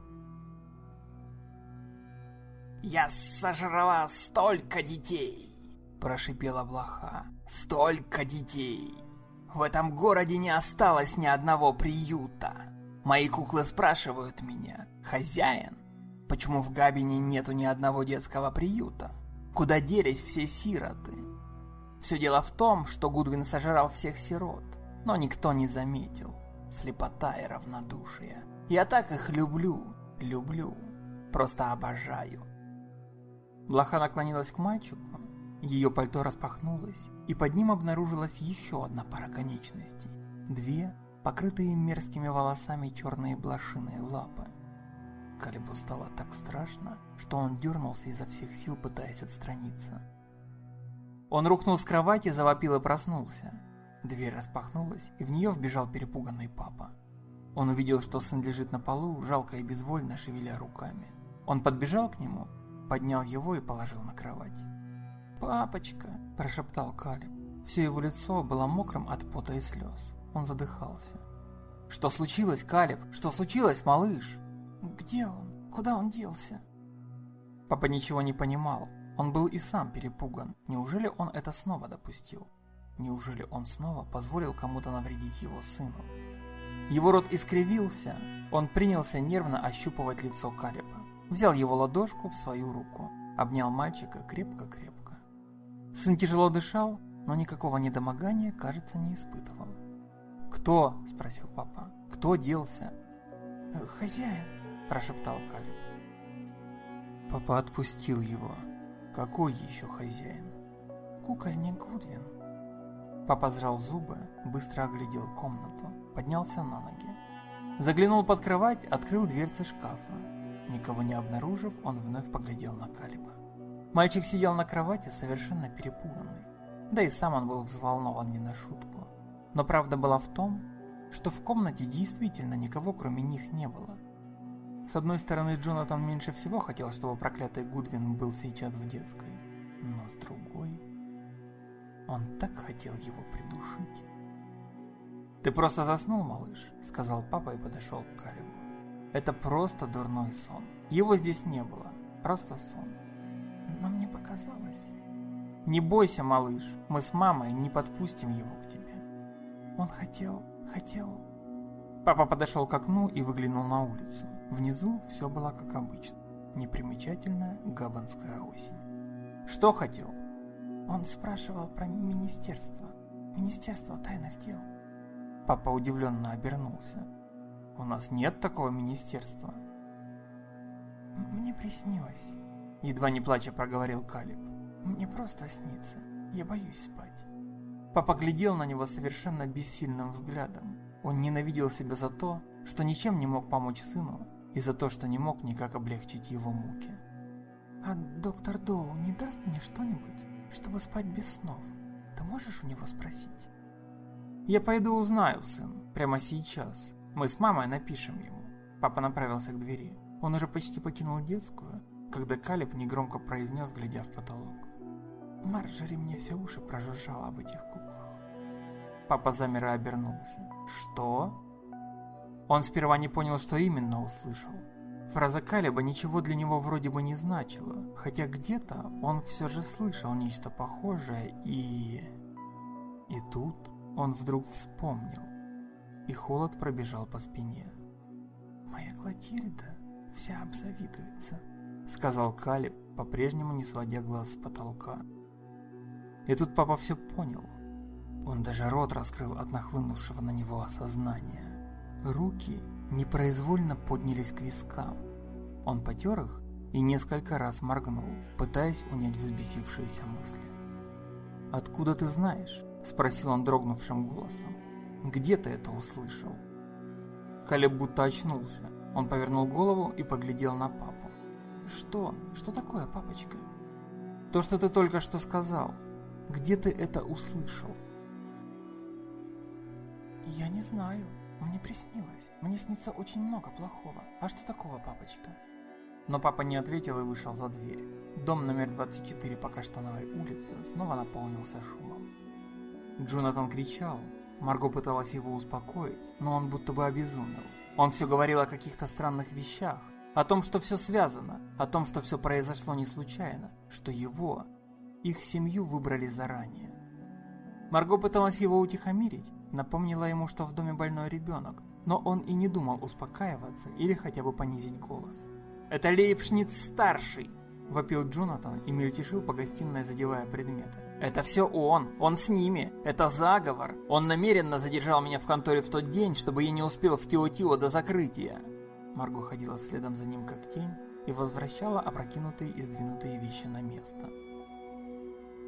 «Я сожрала столько детей!» – прошипела блоха. «Столько детей! В этом городе не осталось ни одного приюта. Мои куклы спрашивают меня: хозяин, почему в Габине нету ни одного детского приюта? Куда делись все сироты? Все дело в том, что Гудвин сожрал всех сирот, но никто не заметил. Слепота и равнодушие. Я так их люблю, просто обожаю». Блоха наклонилась к мальчику Ее пальто распахнулось, и под ним обнаружилась еще одна пара конечностей. Две, покрытые мерзкими волосами черные блошиные лапы. Калебу стало так страшно, что он дернулся изо всех сил, пытаясь отстраниться. Он рухнул с кровати, завопил и проснулся. Дверь распахнулась, и в нее вбежал перепуганный папа. Он увидел, что сын лежит на полу, жалко и безвольно шевеля руками. Он подбежал к нему, поднял его и положил на кровать. «Папочка!» – прошептал Калеб. Все его лицо было мокрым от пота и слез. Он задыхался. «Что случилось, Калеб? Что случилось, малыш?» «Где он? Куда он делся?» Папа ничего не понимал. Он был и сам перепуган. Неужели он это снова допустил? Неужели он снова позволил кому-то навредить его сыну? Его рот искривился. Он принялся нервно ощупывать лицо Калеба. Взял его ладошку в свою руку. Обнял мальчика крепко-крепко. Сын тяжело дышал, но никакого недомогания, кажется, не испытывал. «Кто?» – спросил папа. «Кто делся?» «Хозяин», – прошептал Калеб. Папа отпустил его. Какой еще хозяин? «Кукольник Гудвин». Папа сжал зубы, быстро оглядел комнату, поднялся на ноги. Заглянул под кровать, открыл дверцы шкафа. Никого не обнаружив, он вновь поглядел на Калеба. Мальчик сидел на кровати совершенно перепуганный. Да и сам он был взволнован не на шутку. Но правда была в том, что в комнате действительно никого кроме них не было. С одной стороны, Джонатан меньше всего хотел, чтобы проклятый Гудвин был сейчас в детской. Но с другой, он так хотел его придушить. «Ты просто заснул, малыш», — сказал папа и подошел к Калебу. «Это просто дурной сон. Его здесь не было. Просто сон». «Но мне показалось». «Не бойся, малыш. Мы с мамой не подпустим его к тебе». «Он хотел...» Папа подошел к окну и выглянул на улицу. Внизу все было как обычно. Непримечательная габонская осень. «Что хотел?» «Он спрашивал про министерство. Министерство тайных дел». Папа удивленно обернулся. «У нас нет такого министерства». «Мне приснилось», — едва не плача проговорил Калеб. «Мне просто снится. Я боюсь спать». Папа глядел на него совершенно бессильным взглядом. Он ненавидел себя за то, что ничем не мог помочь сыну, и за то, что не мог никак облегчить его муки. «А доктор Доу не даст мне что-нибудь, чтобы спать без снов? Ты можешь у него спросить?» «Я пойду узнаю, сын, прямо сейчас. Мы с мамой напишем ему». Папа направился к двери. Он уже почти покинул детскую, когда Калеб негромко произнес, глядя в потолок. «Марджори мне все уши прожужжала об этих куклах». Папа замер и обернулся. «Что?» Он сперва не понял, что именно услышал. Фраза Калеба ничего для него вроде бы не значила, хотя где-то он все же слышал нечто похожее и тут он вдруг вспомнил, и холод пробежал по спине. «Моя Клотильда вся обзавидуется», — сказал Калеб, по-прежнему не сводя глаз с потолка. И тут папа все понял. Он даже рот раскрыл от нахлынувшего на него осознания. Руки непроизвольно поднялись к вискам. Он потер их и несколько раз моргнул, пытаясь унять взбесившиеся мысли. «Откуда ты знаешь?» – спросил он дрогнувшим голосом. «Где ты это услышал?» Калеб будто очнулся. Он повернул голову и поглядел на папу. «Что? Что такое, папочка?» «То, что ты только что сказал. Где ты это услышал?» «Я не знаю. Мне приснилось. Мне снится очень много плохого. А что такого, папочка?» Но папа не ответил и вышел за дверь. Дом номер 24 по Каштановой улице снова наполнился шумом. Джонатан кричал. Марго пыталась его успокоить, но он будто бы обезумел. Он все говорил о каких-то странных вещах, о том, что все связано, о том, что все произошло не случайно, что их семью выбрали заранее. Марго пыталась его утихомирить, напомнила ему, что в доме больной ребенок, но он и не думал успокаиваться или хотя бы понизить голос. «Это Лейбшниц-старший!» – вопил Джонатан и мельтешил по гостиной, задевая предметы. «Это все он с ними, это заговор! Он намеренно задержал меня в конторе в тот день, чтобы я не успел в Тио-Тио до закрытия!» Марго ходила следом за ним как тень и возвращала опрокинутые и сдвинутые вещи на место.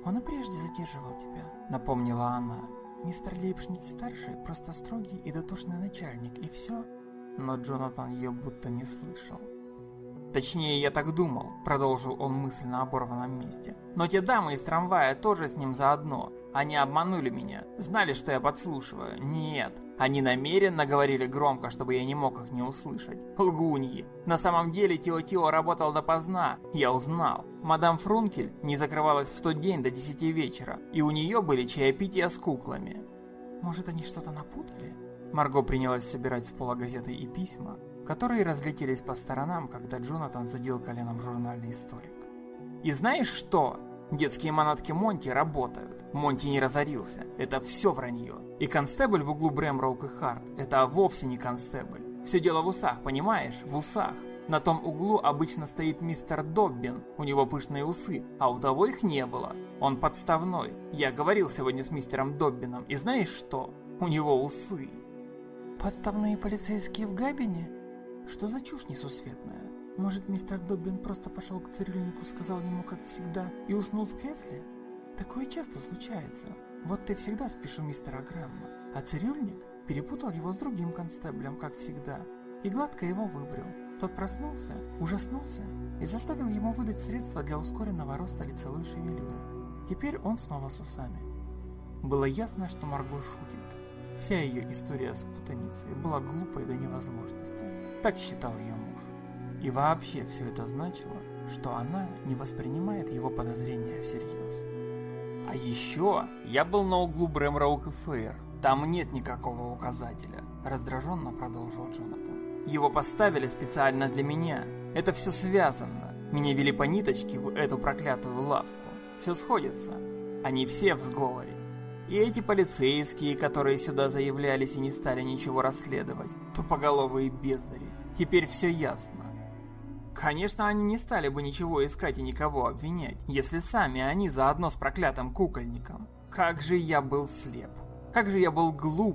«Он и прежде задерживал тебя», — напомнила она. «Мистер Лейбшниц-старший просто строгий и дотошный начальник, и все». Но Джонатан ее будто не слышал. «Точнее, я так думал», — продолжил он мысль на оборванном месте. «Но те дамы из трамвая тоже с ним заодно. Они обманули меня, знали, что я подслушиваю. Нет, они намеренно говорили громко, чтобы я не мог их не услышать. Лгуньи. На самом деле Тио-Тио работал допоздна, я узнал. Мадам Фрункель не закрывалась в тот день до 10 вечера, и у нее были чаепития с куклами». «Может, они что-то напутали?» Марго принялась собирать с пола газеты и письма, которые разлетелись по сторонам, когда Джонатан задел коленом журнальный столик. «И знаешь что? Детские манатки Монти работают. Монти не разорился. Это все вранье. И констебль в углу Брэмроук и Харт – это вовсе не констебль. Все дело в усах, понимаешь? В усах. На том углу обычно стоит мистер Доббин, у него пышные усы, а у того их не было. Он подставной. Я говорил сегодня с мистером Доббином, и знаешь что? У него усы». «Подставные полицейские в Габине? Что за чушь несусветная? Может, мистер Доббин просто пошел к цирюльнику, сказал ему, как всегда, и уснул в кресле? Такое часто случается. Вот ты всегда спишь у мистера Грэмма, а цирюльник перепутал его с другим констеблем, как всегда, и гладко его выбрил. Тот проснулся, ужаснулся и заставил ему выдать средства для ускоренного роста лицевой шевелюры. Теперь он снова с усами». Было ясно, что Марго шутит. Вся ее история с путаницей была глупой до невозможности. Так считал ее муж. И вообще все это значило, что она не воспринимает его подозрения всерьез. «А еще я был на углу Брэмроук и Фейр. Там нет никакого указателя», – раздраженно продолжил Джонатан. «Его поставили специально для меня. Это все связано. Меня вели по ниточке в эту проклятую лавку. Все сходится. Они все в сговоре. И эти полицейские, которые сюда заявлялись и не стали ничего расследовать, тупоголовые бездари. Теперь все ясно. Конечно, они не стали бы ничего искать и никого обвинять, если сами они заодно с проклятым кукольником. Как же я был слеп. Как же я был глуп.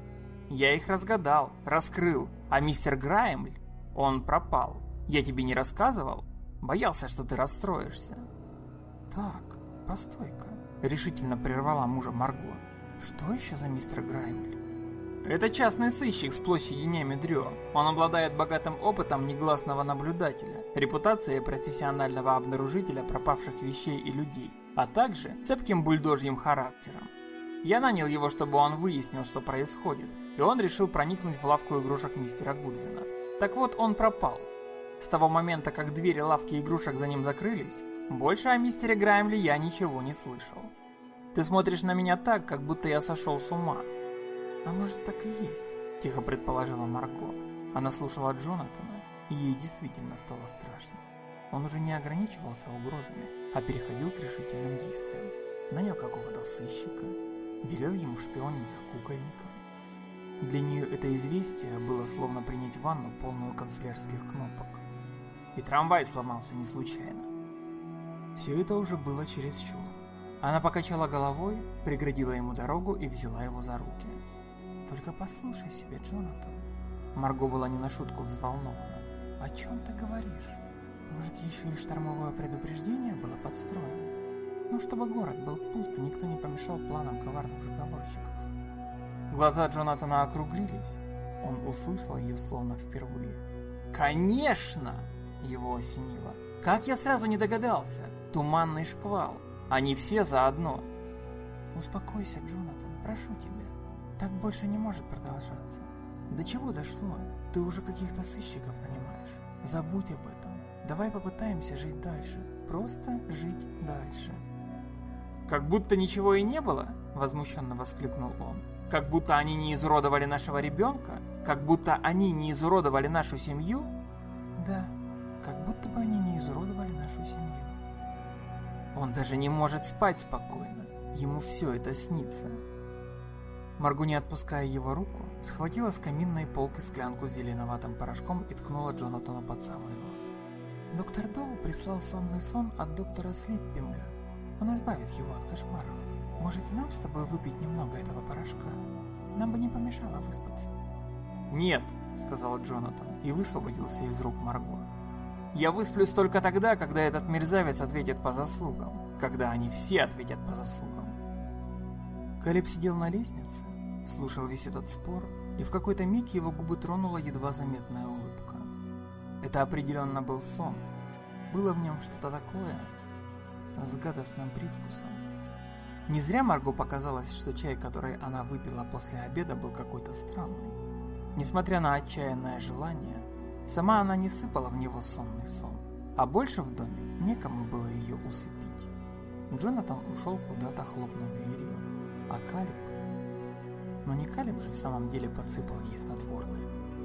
Я их разгадал, раскрыл, а мистер Граймль, он пропал. Я тебе не рассказывал? Боялся, что ты расстроишься». «Так, постой-ка», — решительно прервала мужа Марго. «Что еще за мистер Граймль?» «Это частный сыщик с площади Немедрё. Он обладает богатым опытом негласного наблюдателя, репутацией профессионального обнаружителя пропавших вещей и людей, а также цепким бульдожьим характером. Я нанял его, чтобы он выяснил, что происходит, и он решил проникнуть в лавку игрушек мистера Гудвина. Так вот, он пропал. С того момента, как двери лавки игрушек за ним закрылись, больше о мистере Граймле я ничего не слышал. Ты смотришь на меня так, как будто я сошел с ума». «А может, так и есть?» – тихо предположила Марго. Она слушала Джонатана, и ей действительно стало страшно. Он уже не ограничивался угрозами, а переходил к решительным действиям. Нанял какого-то сыщика, велел ему шпионить за кукольником. Для нее это известие было словно принять ванну, полную канцелярских кнопок. И трамвай сломался не случайно. Все это уже было чересчур. Она покачала головой, преградила ему дорогу и взяла его за руки. «Только послушай себя, Джонатан». Марго была не на шутку взволнована. «О чем ты говоришь? Может, еще и штормовое предупреждение было подстроено? Ну, чтобы город был пуст и никто не помешал планам коварных заговорщиков». Глаза Джонатана округлились. Он услышал ее словно впервые. «Конечно!» – его осенило. «Как я сразу не догадался? Туманный шквал. Они все заодно». «Успокойся, Джонатан, прошу тебя. Так больше не может продолжаться. До чего дошло? Ты уже каких-то сыщиков нанимаешь. Забудь об этом. Давай попытаемся жить дальше. Просто жить дальше». «Как будто ничего и не было?» – возмущенно воскликнул он. «Как будто они не изуродовали нашего ребенка? Как будто они не изуродовали нашу семью?» «Да, как будто бы они не изуродовали нашу семью». Он даже не может спать спокойно. Ему все это снится. Марго, не отпуская его руку, схватила с каминной полки склянку с зеленоватым порошком и ткнула Джонатану под самый нос. «Доктор Доу прислал сонный сон от доктора Слиппинга. Он избавит его от кошмаров. Может, и нам с тобой выпить немного этого порошка? Нам бы не помешало выспаться». «Нет», — сказал Джонатан и высвободился из рук Марго. «Я высплюсь только тогда, когда этот мерзавец ответит по заслугам. когда они все ответят по заслугам. Калеб сидел на лестнице, слушал весь этот спор, и в какой-то миг его губы тронула едва заметная улыбка. Это определенно был сон. Было в нем что-то такое с гадостным привкусом. Не зря Марго показалось, что чай, который она выпила после обеда, был какой-то странный. Несмотря на отчаянное желание, сама она не сыпала в него сонный сон, а больше в доме некому было ее усыпить. Джонатан ушел куда-то, хлопнув дверью, а Калеб... Но не Калеб же в самом деле подсыпал ей снотворное.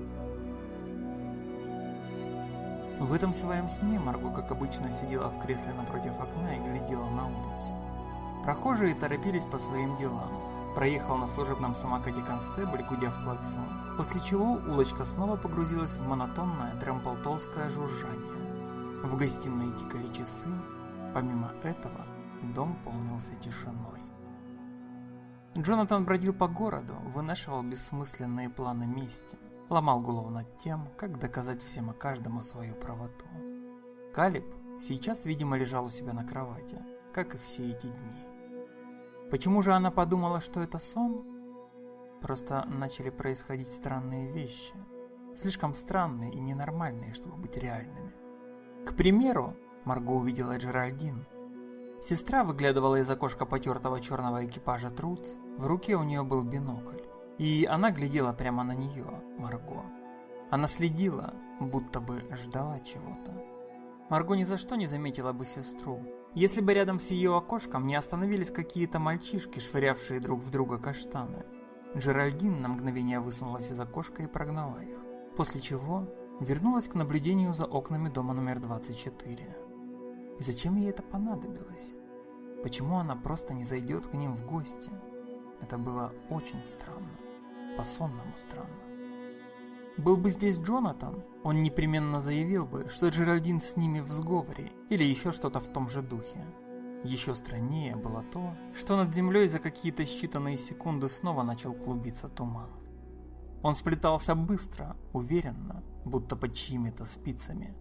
В этом своем сне Марго, как обычно, сидела в кресле напротив окна и глядела на улицу. Прохожие торопились по своим делам. Проехал на служебном самокате констебль, гудя в клаксон, после чего улочка снова погрузилась в монотонное тремполтолское жужжание. В гостиной тикали часы, помимо этого дом полнился тишиной. Джонатан бродил по городу, вынашивал бессмысленные планы мести, ломал голову над тем, как доказать всем и каждому свою правоту. Калеб сейчас, видимо, лежал у себя на кровати, как и все эти дни. Почему же она подумала, что это сон? Просто начали происходить странные вещи, слишком странные и ненормальные, чтобы быть реальными. К примеру, Марго увидела Джеральдин. Сестра выглядывала из окошка потертого черного экипажа Труц, в руке у нее был бинокль, и она глядела прямо на нее, Марго. Она следила, будто бы ждала чего-то. Марго ни за что не заметила бы сестру, если бы рядом с ее окошком не остановились какие-то мальчишки, швырявшие друг в друга каштаны. Джеральдин на мгновение высунулась из окошка и прогнала их, после чего вернулась к наблюдению за окнами дома номер 24. И зачем ей это понадобилось? Почему она просто не зайдет к ним в гости? Это было очень странно, по-сонному странно. Был бы здесь Джонатан, он непременно заявил бы, что Джеральдин с ними в сговоре или еще что-то в том же духе. Еще страннее было то, что над землей за какие-то считанные секунды снова начал клубиться туман. Он сплетался быстро, уверенно, будто под чьими-то спицами.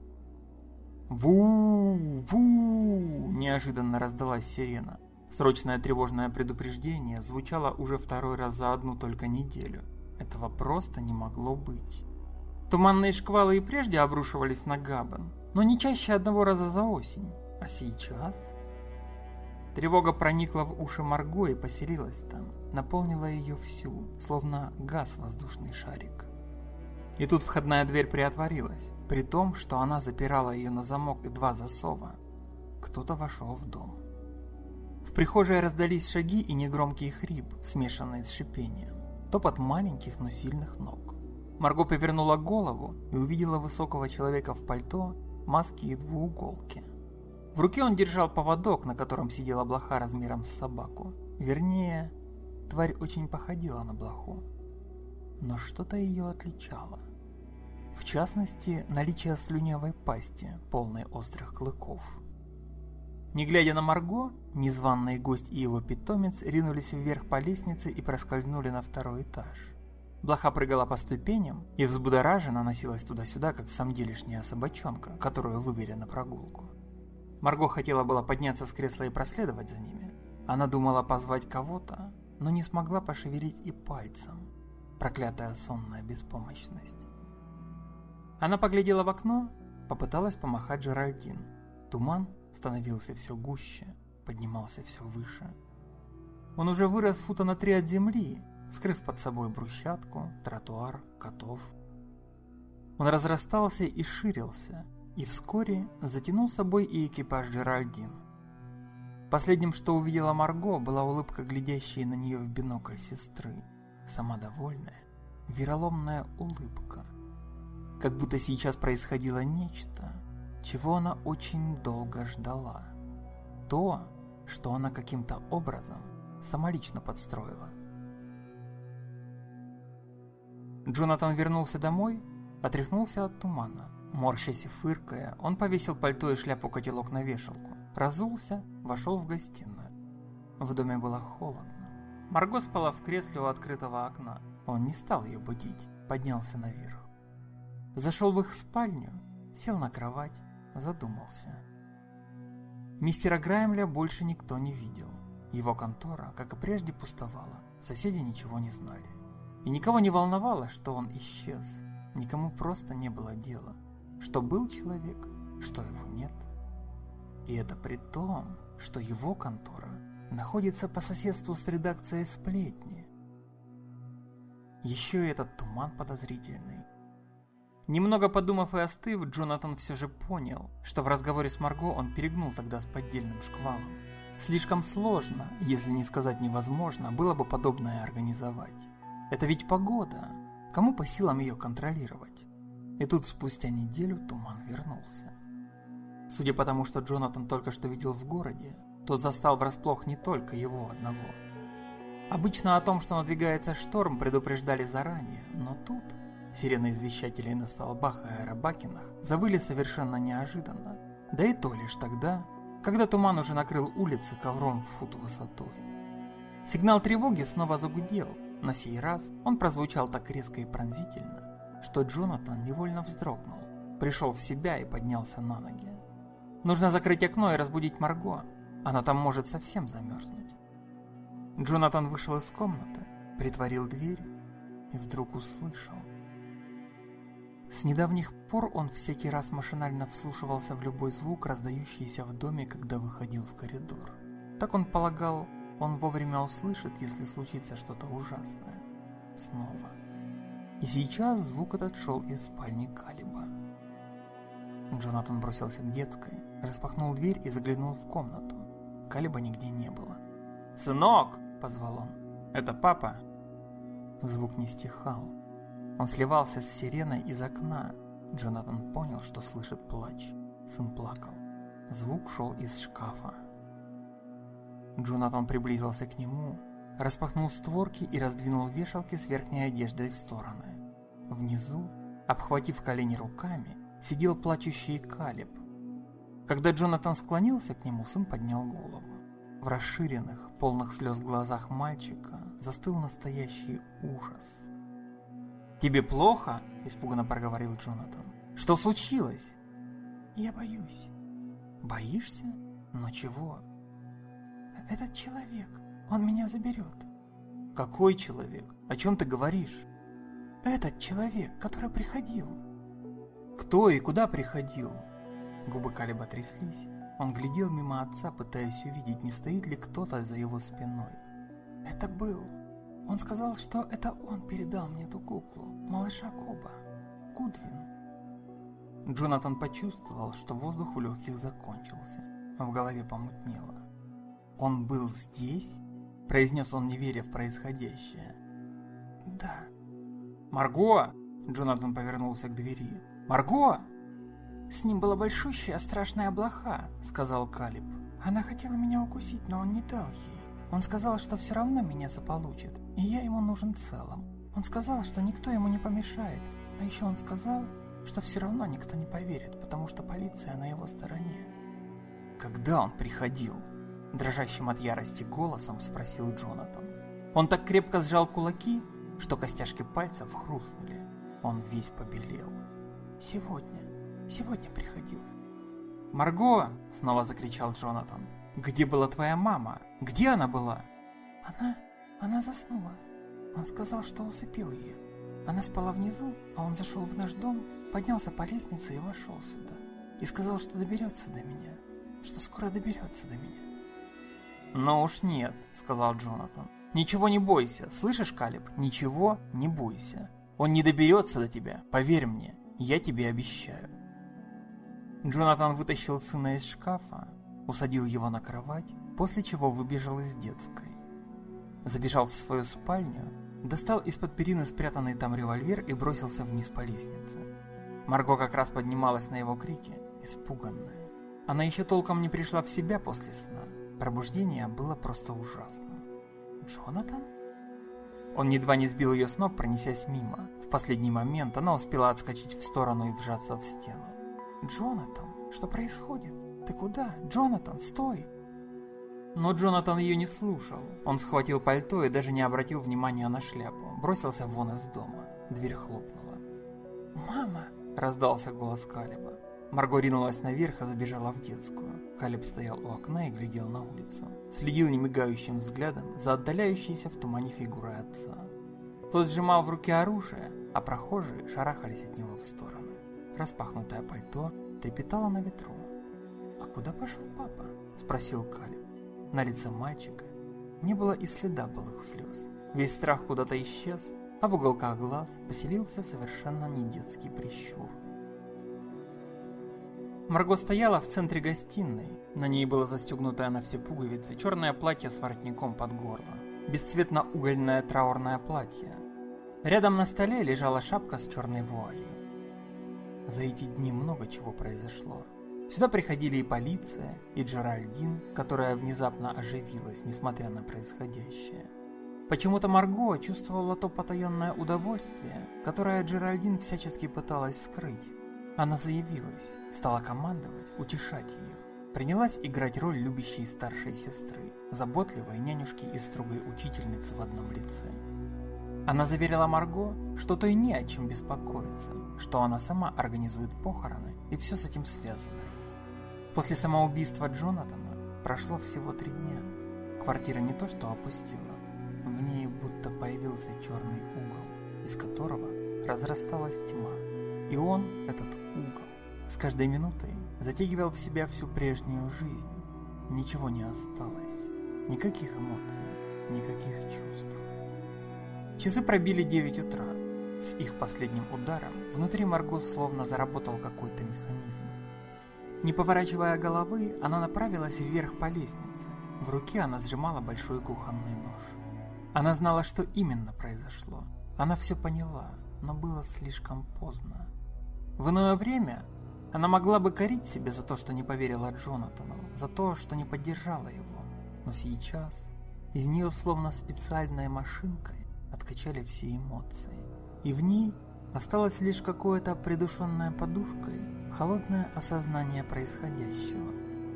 «Ву-ву!» – неожиданно раздалась сирена. Срочное тревожное предупреждение звучало уже второй раз за одну только неделю. Этого просто не могло быть. Туманные шквалы и прежде обрушивались на Габен, но не чаще одного раза за осень. А сейчас? Тревога проникла в уши Марго и поселилась там, наполнила ее всю, словно газ воздушный шарик. И тут входная дверь приотворилась, при том, что она запирала ее на замок и 2 засова. Кто-то вошел в дом. В прихожей раздались шаги и негромкий хрип, смешанный с шипением. Топот маленьких, но сильных ног. Марго повернула голову и увидела высокого человека в пальто, маске и двууголке. В руке он держал поводок, на котором сидела блоха размером с собаку. Вернее, тварь очень походила на блоху. Но что-то ее отличало. В частности, наличие слюнявой пасти, полной острых клыков. Не глядя на Марго, незваный гость и его питомец ринулись вверх по лестнице и проскользнули на 2-й этаж. Блоха прыгала по ступеням и взбудораженно носилась туда-сюда, как всамделишняя собачонка, которую вывели на прогулку. Марго хотела было подняться с кресла и проследовать за ними. Она думала позвать кого-то, но не смогла пошевелить и пальцем. Проклятая сонная беспомощность. Она поглядела в окно, попыталась помахать Джеральдин. Туман становился все гуще, поднимался все выше. Он уже вырос фута на 3 от земли, скрыв под собой брусчатку, тротуар, котов. Он разрастался и ширился, и вскоре затянул собой и экипаж Джеральдин. Последним, что увидела Марго, была улыбка, глядящей на нее в бинокль сестры. Самодовольная, вероломная улыбка. Как будто сейчас происходило нечто, чего она очень долго ждала. То, что она каким-то образом самолично подстроила. Джонатан вернулся домой, отряхнулся от тумана. Морщась и фыркая, он повесил пальто и шляпу-котелок на вешалку, разулся, вошел в гостиную. В доме было холодно. Марго спала в кресле у открытого окна. Он не стал ее будить, поднялся наверх. Зашел в их спальню, сел на кровать, задумался. Мистера Граймля больше никто не видел. Его контора, как и прежде, пустовала. Соседи ничего не знали. И никого не волновало, что он исчез. Никому просто не было дела, что был человек, что его нет. И это при том, что его контора находится по соседству с редакцией «Сплетни». Еще и этот туман подозрительный. Немного подумав и остыв, Джонатан все же понял, что в разговоре с Марго он перегнул тогда с поддельным шквалом. Слишком сложно, если не сказать невозможно, было бы подобное организовать. Это ведь погода. Кому по силам ее контролировать? И тут спустя неделю туман вернулся. Судя по тому, что Джонатан только что видел в городе, тот застал врасплох не только его одного. Обычно о том, что надвигается шторм, предупреждали заранее, но тут сирены извещателей на столбах и аэробакинах завыли совершенно неожиданно, да и то лишь тогда, когда туман уже накрыл улицы ковром в фут высотой. Сигнал тревоги снова загудел. На сей раз он прозвучал так резко и пронзительно, что Джонатан невольно вздрогнул, пришел в себя и поднялся на ноги. Нужно закрыть окно и разбудить Марго, она там может совсем замерзнуть. Джонатан вышел из комнаты, притворил дверь и вдруг услышал. С недавних пор он всякий раз машинально вслушивался в любой звук, раздающийся в доме, когда выходил в коридор. Так он полагал, он вовремя услышит, если случится что-то ужасное. Снова. И сейчас звук этот шел из спальни Калиба. Джонатан бросился к детской, распахнул дверь и заглянул в комнату. Калиба нигде не было. «Сынок!» – позвал он. «Это папа?» Звук не стихал. Он сливался с сиреной из окна. Джонатан понял, что слышит плач. Сын плакал. Звук шел из шкафа. Джонатан приблизился к нему, распахнул створки и раздвинул вешалки с верхней одеждой в стороны. Внизу, обхватив колени руками, сидел плачущий Калиб. Когда Джонатан склонился к нему, сын поднял голову. В расширенных, полных слез глазах мальчика застыл настоящий ужас. «Тебе плохо?» – испуганно проговорил Джонатан. «Что случилось?» «Я боюсь». «Боишься? Но чего?» «Этот человек, он меня заберет». «Какой человек? О чем ты говоришь?» «Этот человек, который приходил». «Кто и куда приходил?» Губы Калиба тряслись. Он глядел мимо отца, пытаясь увидеть, не стоит ли кто-то за его спиной. «Это был. Он сказал, что это он передал мне ту куклу, малыша Коба, Гудвин». Джонатан почувствовал, что воздух в легких закончился, а в голове помутнело. «Он был здесь?» – произнес он, не веря в происходящее. «Да». «Марго!» – Джонатан повернулся к двери. «Марго!» «С ним была большущая страшная блоха», – сказал Калиб. «Она хотела меня укусить, но он не дал ей. Он сказал, что все равно меня заполучит, и я ему нужен целым. Он сказал, что никто ему не помешает, а еще он сказал, что все равно никто не поверит, потому что полиция на его стороне». «Когда он приходил?» – дрожащим от ярости голосом спросил Джонатан. Он так крепко сжал кулаки, что костяшки пальцев хрустнули. Он весь побелел. Сегодня приходил». «Марго!» – снова закричал Джонатан. «Где была твоя мама? Где она была?» Она заснула. Он сказал, что усыпил ее. Она спала внизу, а он зашел в наш дом, поднялся по лестнице и вошел сюда. И сказал, что доберется до меня, что скоро доберется до меня». «Ну уж нет», – сказал Джонатан. «Ничего не бойся, слышишь, Калиб? Ничего не бойся. Он не доберется до тебя, поверь мне, я тебе обещаю». Джонатан вытащил сына из шкафа, усадил его на кровать, после чего выбежал из детской. Забежал в свою спальню, достал из-под перины спрятанный там револьвер и бросился вниз по лестнице. Марго как раз поднималась на его крики, испуганная. Она еще толком не пришла в себя после сна. Пробуждение было просто ужасным. «Джонатан?» Он едва не сбил ее с ног, пронесясь мимо. В последний момент она успела отскочить в сторону и вжаться в стену. «Джонатан, что происходит? Ты куда? Джонатан, стой!» Но Джонатан ее не слушал. Он схватил пальто и даже не обратил внимания на шляпу. Бросился вон из дома. Дверь хлопнула. «Мама!» – раздался голос Калиба. Марго ринулась наверх и забежала в детскую. Калеб стоял у окна и глядел на улицу. Следил немигающим взглядом за отдаляющейся в тумане фигурой отца. Тот сжимал в руке оружие, а прохожие шарахались от него в стороны. Распахнутое пальто трепетало на ветру. «А куда пошел папа?» – спросил Калеб. На лице мальчика не было и следа былых слез. Весь страх куда-то исчез, а в уголках глаз поселился совершенно недетский прищур. Марго стояла в центре гостиной. На ней было застегнутое на все пуговицы черное платье с воротником под горло. Бесцветно-угольное траурное платье. Рядом на столе лежала шапка с черной вуалью. За эти дни много чего произошло. Сюда приходили и полиция, и Джеральдин, которая внезапно оживилась, несмотря на происходящее. Почему-то Марго чувствовала то потаенное удовольствие, которое Джеральдин всячески пыталась скрыть. Она заявилась, стала командовать, утешать ее. Принялась играть роль любящей старшей сестры, заботливой нянюшки и строгой учительницы в одном лице. Она заверила Марго, что той не о чем беспокоиться, что она сама организует похороны и все с этим связанное. После самоубийства Джонатана прошло всего 3 дня. Квартира не то что опустела, в ней будто появился черный угол, из которого разрасталась тьма. И он, этот угол, с каждой минутой затягивал в себя всю прежнюю жизнь. Ничего не осталось, никаких эмоций, никаких чувств. Часы пробили 9 утра. С их последним ударом внутри Марго словно заработал какой-то механизм. Не поворачивая головы, она направилась вверх по лестнице. В руке она сжимала большой кухонный нож. Она знала, что именно произошло. Она все поняла, но было слишком поздно. В иное время она могла бы корить себя за то, что не поверила Джонатану, за то, что не поддержала его. Но сейчас из нее словно специальной машинкой откачали все эмоции. И в ней осталось лишь какое-то придушенное подушкой, холодное осознание происходящего.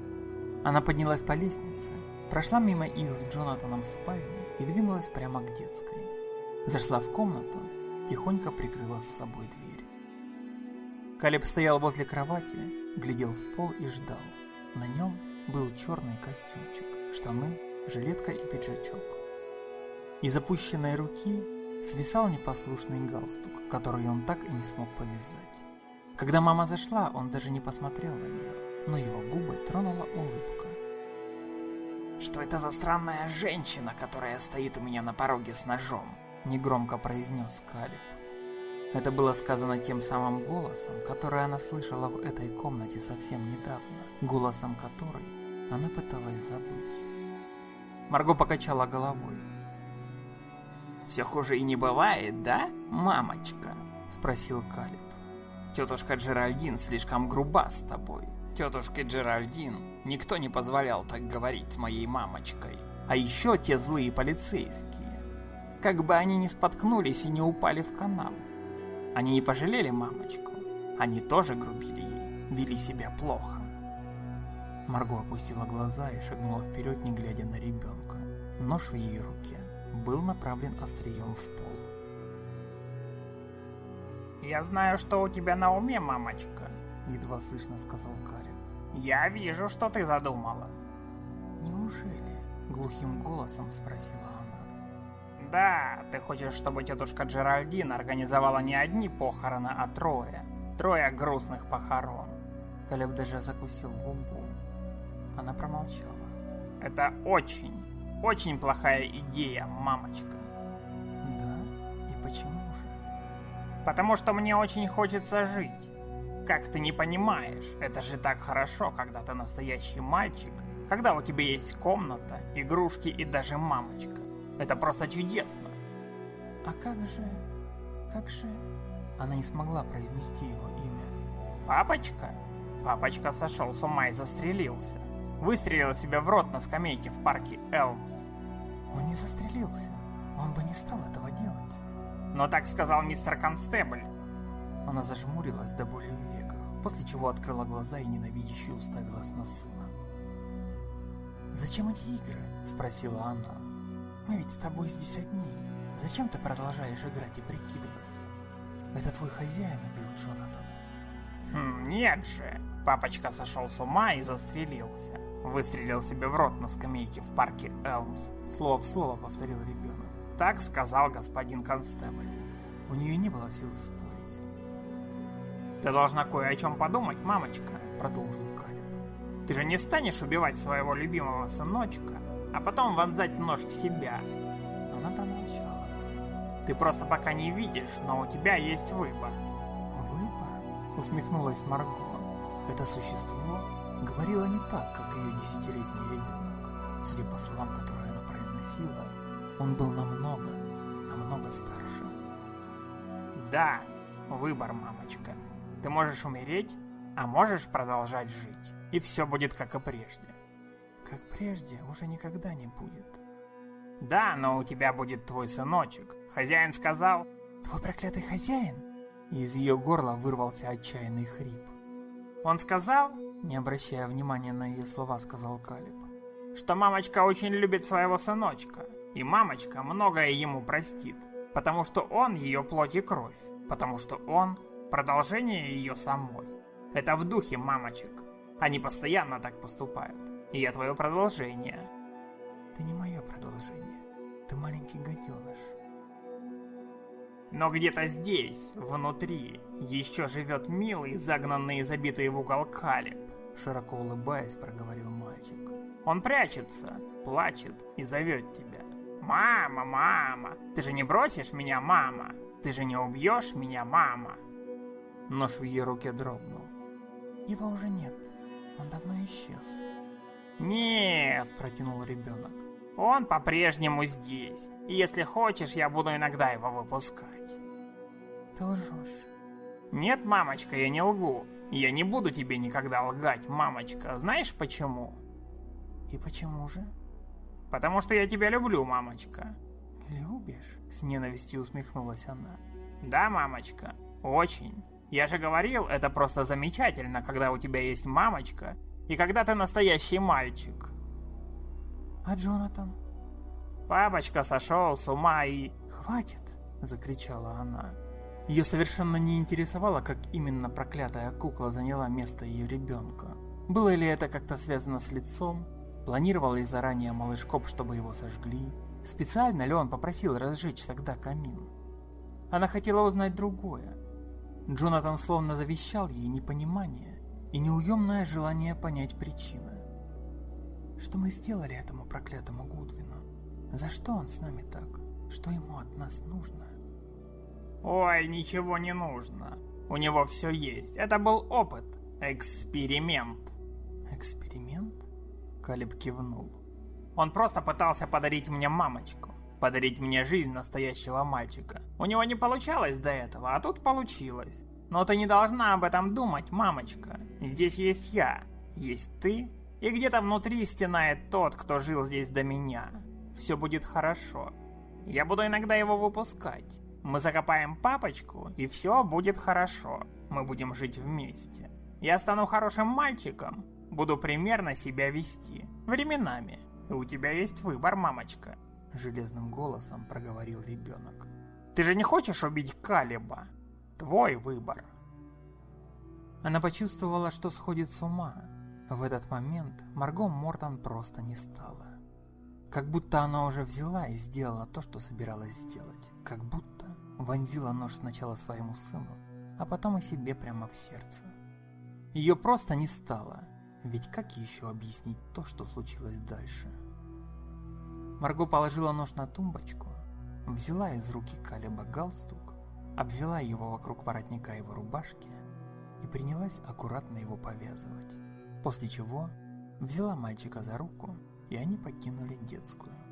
Она поднялась по лестнице, прошла мимо их с Джонатаном спальни и двинулась прямо к детской. Зашла в комнату, тихонько прикрыла за собой дверь. Калеб стоял возле кровати, глядел в пол и ждал. На нем был черный костюмчик, штаны, жилетка и пиджачок. Из опущенной руки свисал непослушный галстук, который он так и не смог повязать. Когда мама зашла, он даже не посмотрел на нее, но его губы тронула улыбка. «Что это за странная женщина, которая стоит у меня на пороге с ножом?» – негромко произнес Калеб. Это было сказано тем самым голосом, который она слышала в этой комнате совсем недавно, голосом который она пыталась забыть. Марго покачала головой. «Все хуже и не бывает, да, мамочка?» – спросил Калеб. «Тетушка Джеральдин слишком груба с тобой. Тетушке Джеральдин никто не позволял так говорить с моей мамочкой. А еще те злые полицейские. Как бы они ни споткнулись и не упали в канаву. Они не пожалели мамочку. Они тоже грубили ей, вели себя плохо». Марго опустила глаза и шагнула вперед, не глядя на ребенка. Нож в ее руке был направлен острием в пол. «Я знаю, что у тебя на уме, мамочка», — едва слышно сказал Калеб. «Я вижу, что ты задумала». «Неужели?» — глухим голосом спросила она. «Да, ты хочешь, чтобы тетушка Джеральдин организовала не одни похороны, а 3. 3 грустных похорон». Калеб даже закусил губу. Она промолчала. «Это очень, очень плохая идея, мамочка». «Да? И почему же?» «Потому что мне очень хочется жить. Как ты не понимаешь, это же так хорошо, когда ты настоящий мальчик, когда у тебя есть комната, игрушки и даже мамочка. Это просто чудесно». «А как же...» Она не смогла произнести его имя. «Папочка? Папочка сошел с ума и застрелился. Выстрелил себя в рот на скамейке в парке Элмс». «Он не застрелился. Он бы не стал этого делать». «Но так сказал мистер Констебль». Она зажмурилась до боли в веках, после чего открыла глаза и ненавидяще уставилась на сына. «Зачем эти игры?» – спросила она. «Мы ведь с тобой здесь одни. Зачем ты продолжаешь играть и прикидываться? Это твой хозяин убил Джонатана». «Нет же. Папочка сошел с ума и застрелился. Выстрелил себе в рот на скамейке в парке Элмс. Слово в слово повторил ребенок. Так сказал господин констебль. У нее не было сил спорить. «Ты должна кое о чем подумать, мамочка», — продолжил Калеб. «Ты же не станешь убивать своего любимого сыночка, а потом вонзать нож в себя». Она промолчала. «Ты просто пока не видишь, но у тебя есть выбор». «Выбор?» — усмехнулась Марго. Это существо говорило не так, как ее 10-летний ребенок. Судя по словам, которые она произносила, он был намного старше. «Да, выбор, мамочка. Ты можешь умереть, а можешь продолжать жить. И все будет как и прежде». «Как прежде уже никогда не будет». «Да, но у тебя будет твой сыночек. Хозяин сказал...» «Твой проклятый хозяин?» И из ее горла вырвался отчаянный хрип. «Он сказал...» Не обращая внимания на ее слова, сказал Калеб. «Что мамочка очень любит своего сыночка. И мамочка многое ему простит. Потому что он ее плоть и кровь. Потому что он продолжение ее самой. Это в духе мамочек. Они постоянно так поступают. И я твое продолжение». «Ты не мое продолжение. Ты маленький гаденыш». «Но где-то здесь, внутри, еще живет милый, загнанный и забитый в угол Калеб», — широко улыбаясь, проговорил мальчик. «Он прячется, плачет и зовет тебя. Мама, мама, ты же не бросишь меня, мама? Ты же не убьешь меня, мама?» Нож в ее руке дрогнул. «Его уже нет. Он давно исчез». «Нет», — протянул ребенок. «Он по-прежнему здесь. И если хочешь, я буду иногда его выпускать». «Ты лжешь». «Нет, мамочка, я не лгу. Я не буду тебе никогда лгать, мамочка. Знаешь почему?» «И почему же?» «Потому что я тебя люблю, мамочка». «Любишь?» — с ненавистью усмехнулась она. «Да, мамочка, очень. Я же говорил, это просто замечательно, когда у тебя есть мамочка, и когда ты настоящий мальчик». «А Джонатан?» «Папочка сошел с ума и...» «Хватит!» — закричала она. Ее совершенно не интересовало, как именно проклятая кукла заняла место ее ребенка. Было ли это как-то связано с лицом? Планировал ли заранее малыш Коп, чтобы его сожгли? Специально ли он попросил разжечь тогда камин? Она хотела узнать другое. Джонатан словно завещал ей непонимание и неуемное желание понять причины. Что мы сделали этому проклятому Гудвину? За что он с нами так? Что ему от нас нужно? «Ой, ничего не нужно. У него все есть. Это был опыт. Эксперимент». «Эксперимент?» Калеб кивнул. «Он просто пытался подарить мне мамочку. Подарить мне жизнь настоящего мальчика. У него не получалось до этого, а тут получилось. Но ты не должна об этом думать, мамочка. Здесь есть я, есть ты, и где-то внутри стенает тот, кто жил здесь до меня. Все будет хорошо. Я буду иногда его выпускать. Мы закопаем папочку, и все будет хорошо. Мы будем жить вместе. Я стану хорошим мальчиком, буду примерно себя вести. Временами. И у тебя есть выбор, мамочка», — железным голосом проговорил ребенок. «Ты же не хочешь убить Калеба? Твой выбор». Она почувствовала, что сходит с ума. В этот момент Марго Мортон просто не стала. Как будто она уже взяла и сделала то, что собиралась сделать. Как будто вонзила нож сначала своему сыну, а потом и себе прямо в сердце. Ее просто не стало, ведь как еще объяснить то, что случилось дальше? Марго положила нож на тумбочку, взяла из руки Калеба галстук, обвела его вокруг воротника его рубашки и принялась аккуратно его повязывать, после чего взяла мальчика за руку, и они покинули детскую.